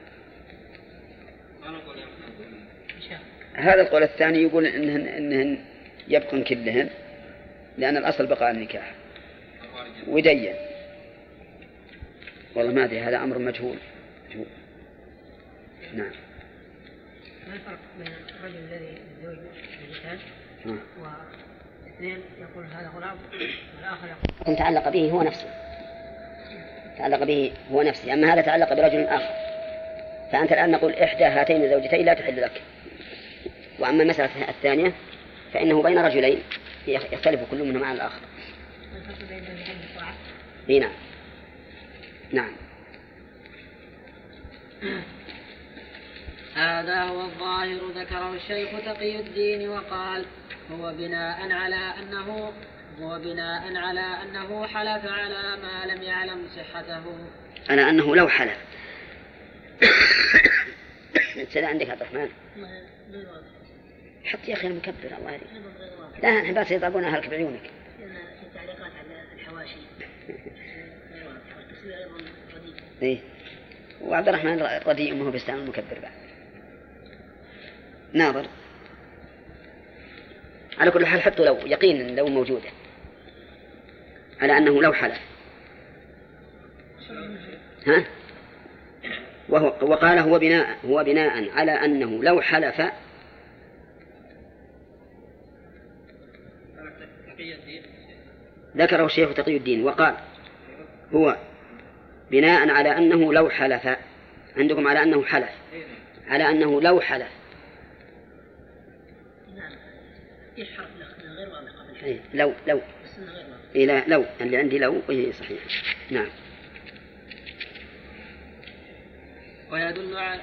هذا القول الثاني يقول إنهن, إنهن يبقن كلهن لأن الأصل بقاء النكاح ودين. والله ما أدري، هذا أمر مجهول. مجهول. نعم. ما الفرق بين الرجل الذي يتزوج زوجتان واثنين يقول هذا غلام والآخر يقول تعلق به هو نفسه، تعلق به هو نفسه، أما هذا تعلق برجل آخر، فأنت الآن نقول إحدى هاتين الزوجتين لا تحل لك. وأما المسألة الثانية فإنه بين رجلين يختلف كل منهم عن الآخر. هنا نعم. هذا هو الظاهر ذكره الشيخ تقي الدين وقال هو بناء على أنه هو بناء على أنه حلف على ما لم يعلم صحته، على أنه لو حلف. سيدا عندك عبد الرحمن حط يا أخي المكبر الله يريد. لا نحن بس يطلبونها هلك بعيونك. في تعليقات على الحواشي التصوير أيضا رديء. إيه، وعبد الرحمن رديء أمه بيستعمل المكبر بعد. ناظر على كل حال حطوا لو يقين لو موجودة على أنه لو حلف. ها وهو وقال هو بناء هو بناء على أنه لو حلف ذكره الشيخ تقي الدين وقال هو بناء على أنه لو حلف. عندكم على أنه حلف، على أنه لو حلف. نعم. إيش حرف غير واضح قبل إيه لو لو إيه لا لو اللي عندي لو وهي صحيح. نعم. ويدل على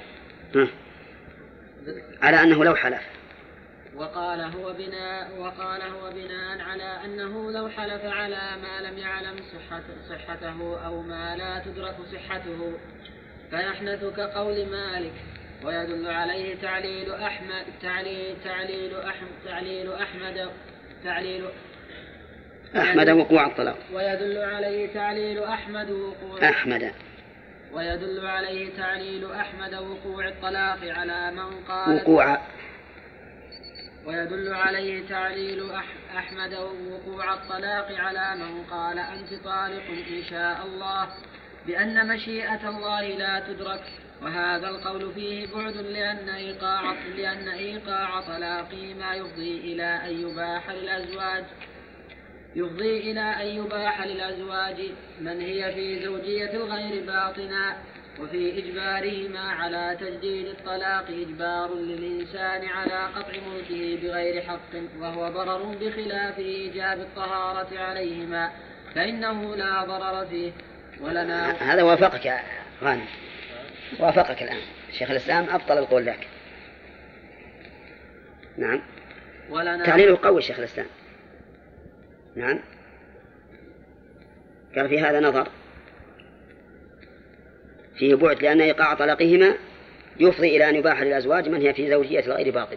على أنه لو حلف. وقال هو بناء وقال هو بناء على أنه لو حلف على ما لم يعلم صحة صحته أو ما لا تدرك صحته فيحنث كقول مالك. ويدل عليه تعليل أحمد تعليل تعليل أحمد تعليل أحمد تعليل أحمد وقوع الطلاق. ويدل عليه تعليل أحمد وقوع أحمد ويدل عليه تعليل أحمد وقوع الطلاق على من قال وقوع ويدل عليه تعليل أحمد وقوع الطلاق على من قال أنت طالق إن شاء الله بأن مشيئة الله لا تدرك. وهذا القول فيه بعد لأن إيقاع لأن إيقاع طلاقه ما يفضي إلى أن يباح للأزواج يفضي إلى أن يباح للأزواج من هي في زوجية الغير باطنا. وفي إجبارهما على تجديد الطلاق إجبار للإنسان على قطع ملكه بغير حق وهو ضرر بخلاف إيجاب الطهارة عليهما فإنه لا ضرر فيه. ولنا هذا وافقك يا غانم، وافقك الآن شيخ الإسلام أبطل القول ذاك. نعم. ولنا تعليله قوي شيخ الإسلام. نعم. قال في هذا نظر فيه بعد لأن إيقاع طلاقهما يفضي إلى أن يباح للأزواج من هي في زوجية الغير باطن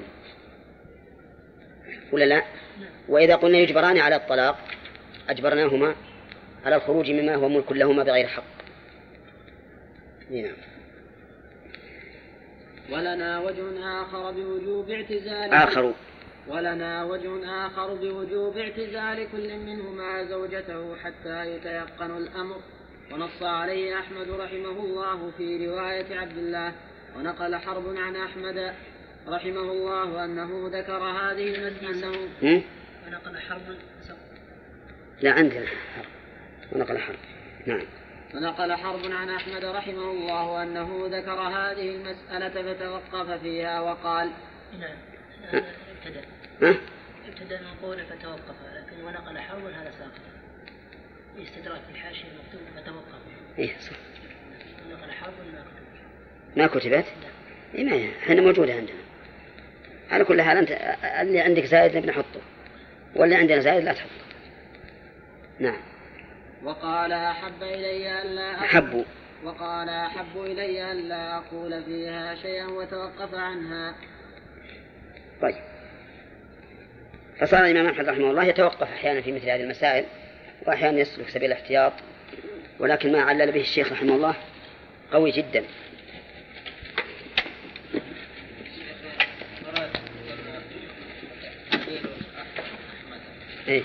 ولا لا؟ وإذا قلنا يجبران على الطلاق أجبرناهما على الخروج مما هو ملك لهما بغير حق. نعم. ولنا وجه آخر بوجوب اعتزال آخر ولنا وجه آخر بوجوب اعتزال كل منهما زوجته حتى يتيقن الأمر. ونص عليه أحمد رحمه الله في رواية عبد الله. ونقل حرب عن أحمد رحمه الله أنه ذكر هذه المسألة. ونقل حرب لا عندنا حرب. ونقل حرب. نعم. ونقل حرب عن أحمد رحمه الله أنه ذكر هذه المسألة فتوقف فيها وقال نعم ابتدأ ابتدأ من قوله فتوقف، لكن ونقل حرب هذا ساقط استدراك في الحاشية المكتوب فتوقف. إيه صح. ونقل حرب ما كتبت؟ إيه ما احنا موجودة عندنا. على كل حال أنت اللي عندك زائد نبي نحطه واللي عندنا زائد لا تحطه. نعم. وقال أحب إلي ألا أحب وقال أحب إلي ألا أقول فيها شيئا وتوقف عنها. طيب. فصار الإمام أحمد رحمه الله يتوقف أحيانا في مثل هذه المسائل وأحيانا يسلك سبيل الاحتياط، ولكن ما علل به الشيخ رحمه الله قوي جدا. إيه.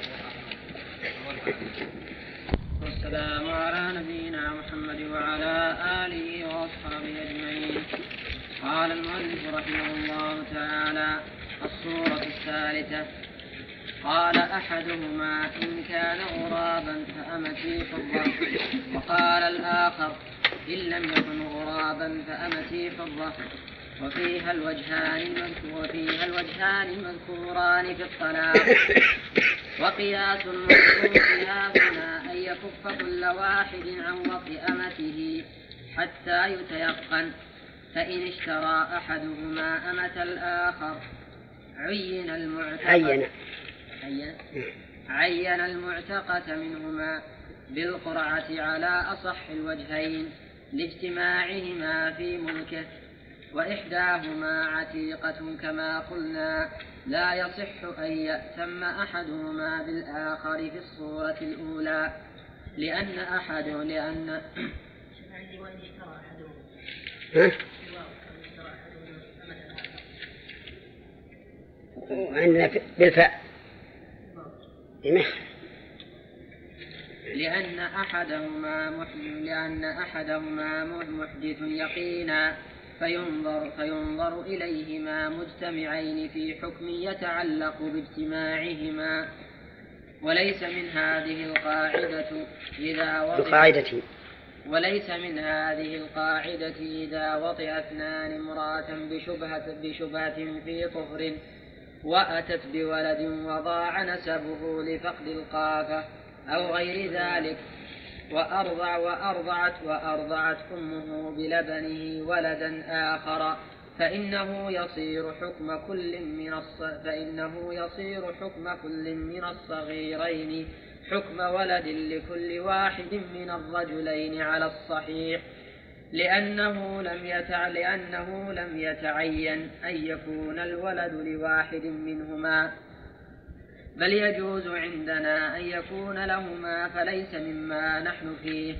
والسلام على نبينا محمد وعلى آله وأصحابه أجمعين. قال المؤلف رحمه الله تعالى: الصورة الثالثة. قال أحدهما: إن كان غرابا فأمتي فضة. وقال الآخر: إن لم يكن غرابا فأمتي فضة. وفيها الوجهان وفيها الوجهان المذكوران في الطلاق. وقياس المذكور هنا أن يكف كل واحد عن وطء أمته حتى يتيقن، فإن اشترى أحدهما أمة الآخر عين المعتقة عين عين, عين المعتقة منهما بالقرعة على أصح الوجهين لاجتماعهما في ملكه، وإحداهما عتيقة كما قلنا، لا يصح أن يأتم أحدهما بالآخر في الصورة الأولى، لأن أحد لأن عندي وإن اشترى أحدهما عندنا بالفاء لأن أحدهما محدث لأن أحدهما محدث يقينا فينظر فينظر إليهما مجتمعين في حكم يتعلق باجتماعهما. وليس من هذه القاعدة إذا وطئ وليس من هذه القاعدة إذا وطئ اثنان امرأة بشبهة, بشبهة في طهر وأتت بولد وضاع نسبه لفقد القافة أو غير ذلك وأرضع وأرضعت وأرضعت أمه بلبنه ولدا آخر فإنه يصير حكم كل من الص... فإنه يصير حكم كل من الصغيرين حكم ولد لكل واحد من الرجلين على الصحيح، لأنه لم يتع... لأنه لم يتعين أن يكون الولد لواحد منهما، بل يجوز عندنا أن يكون لهما فليس مما نحن فيه.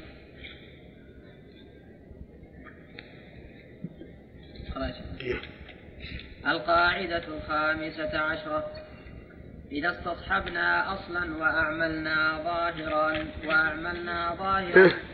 القاعدة الخامسة عشرة: إذا استصحبنا أصلا وأعملنا ظاهرا وأعملنا ظاهرا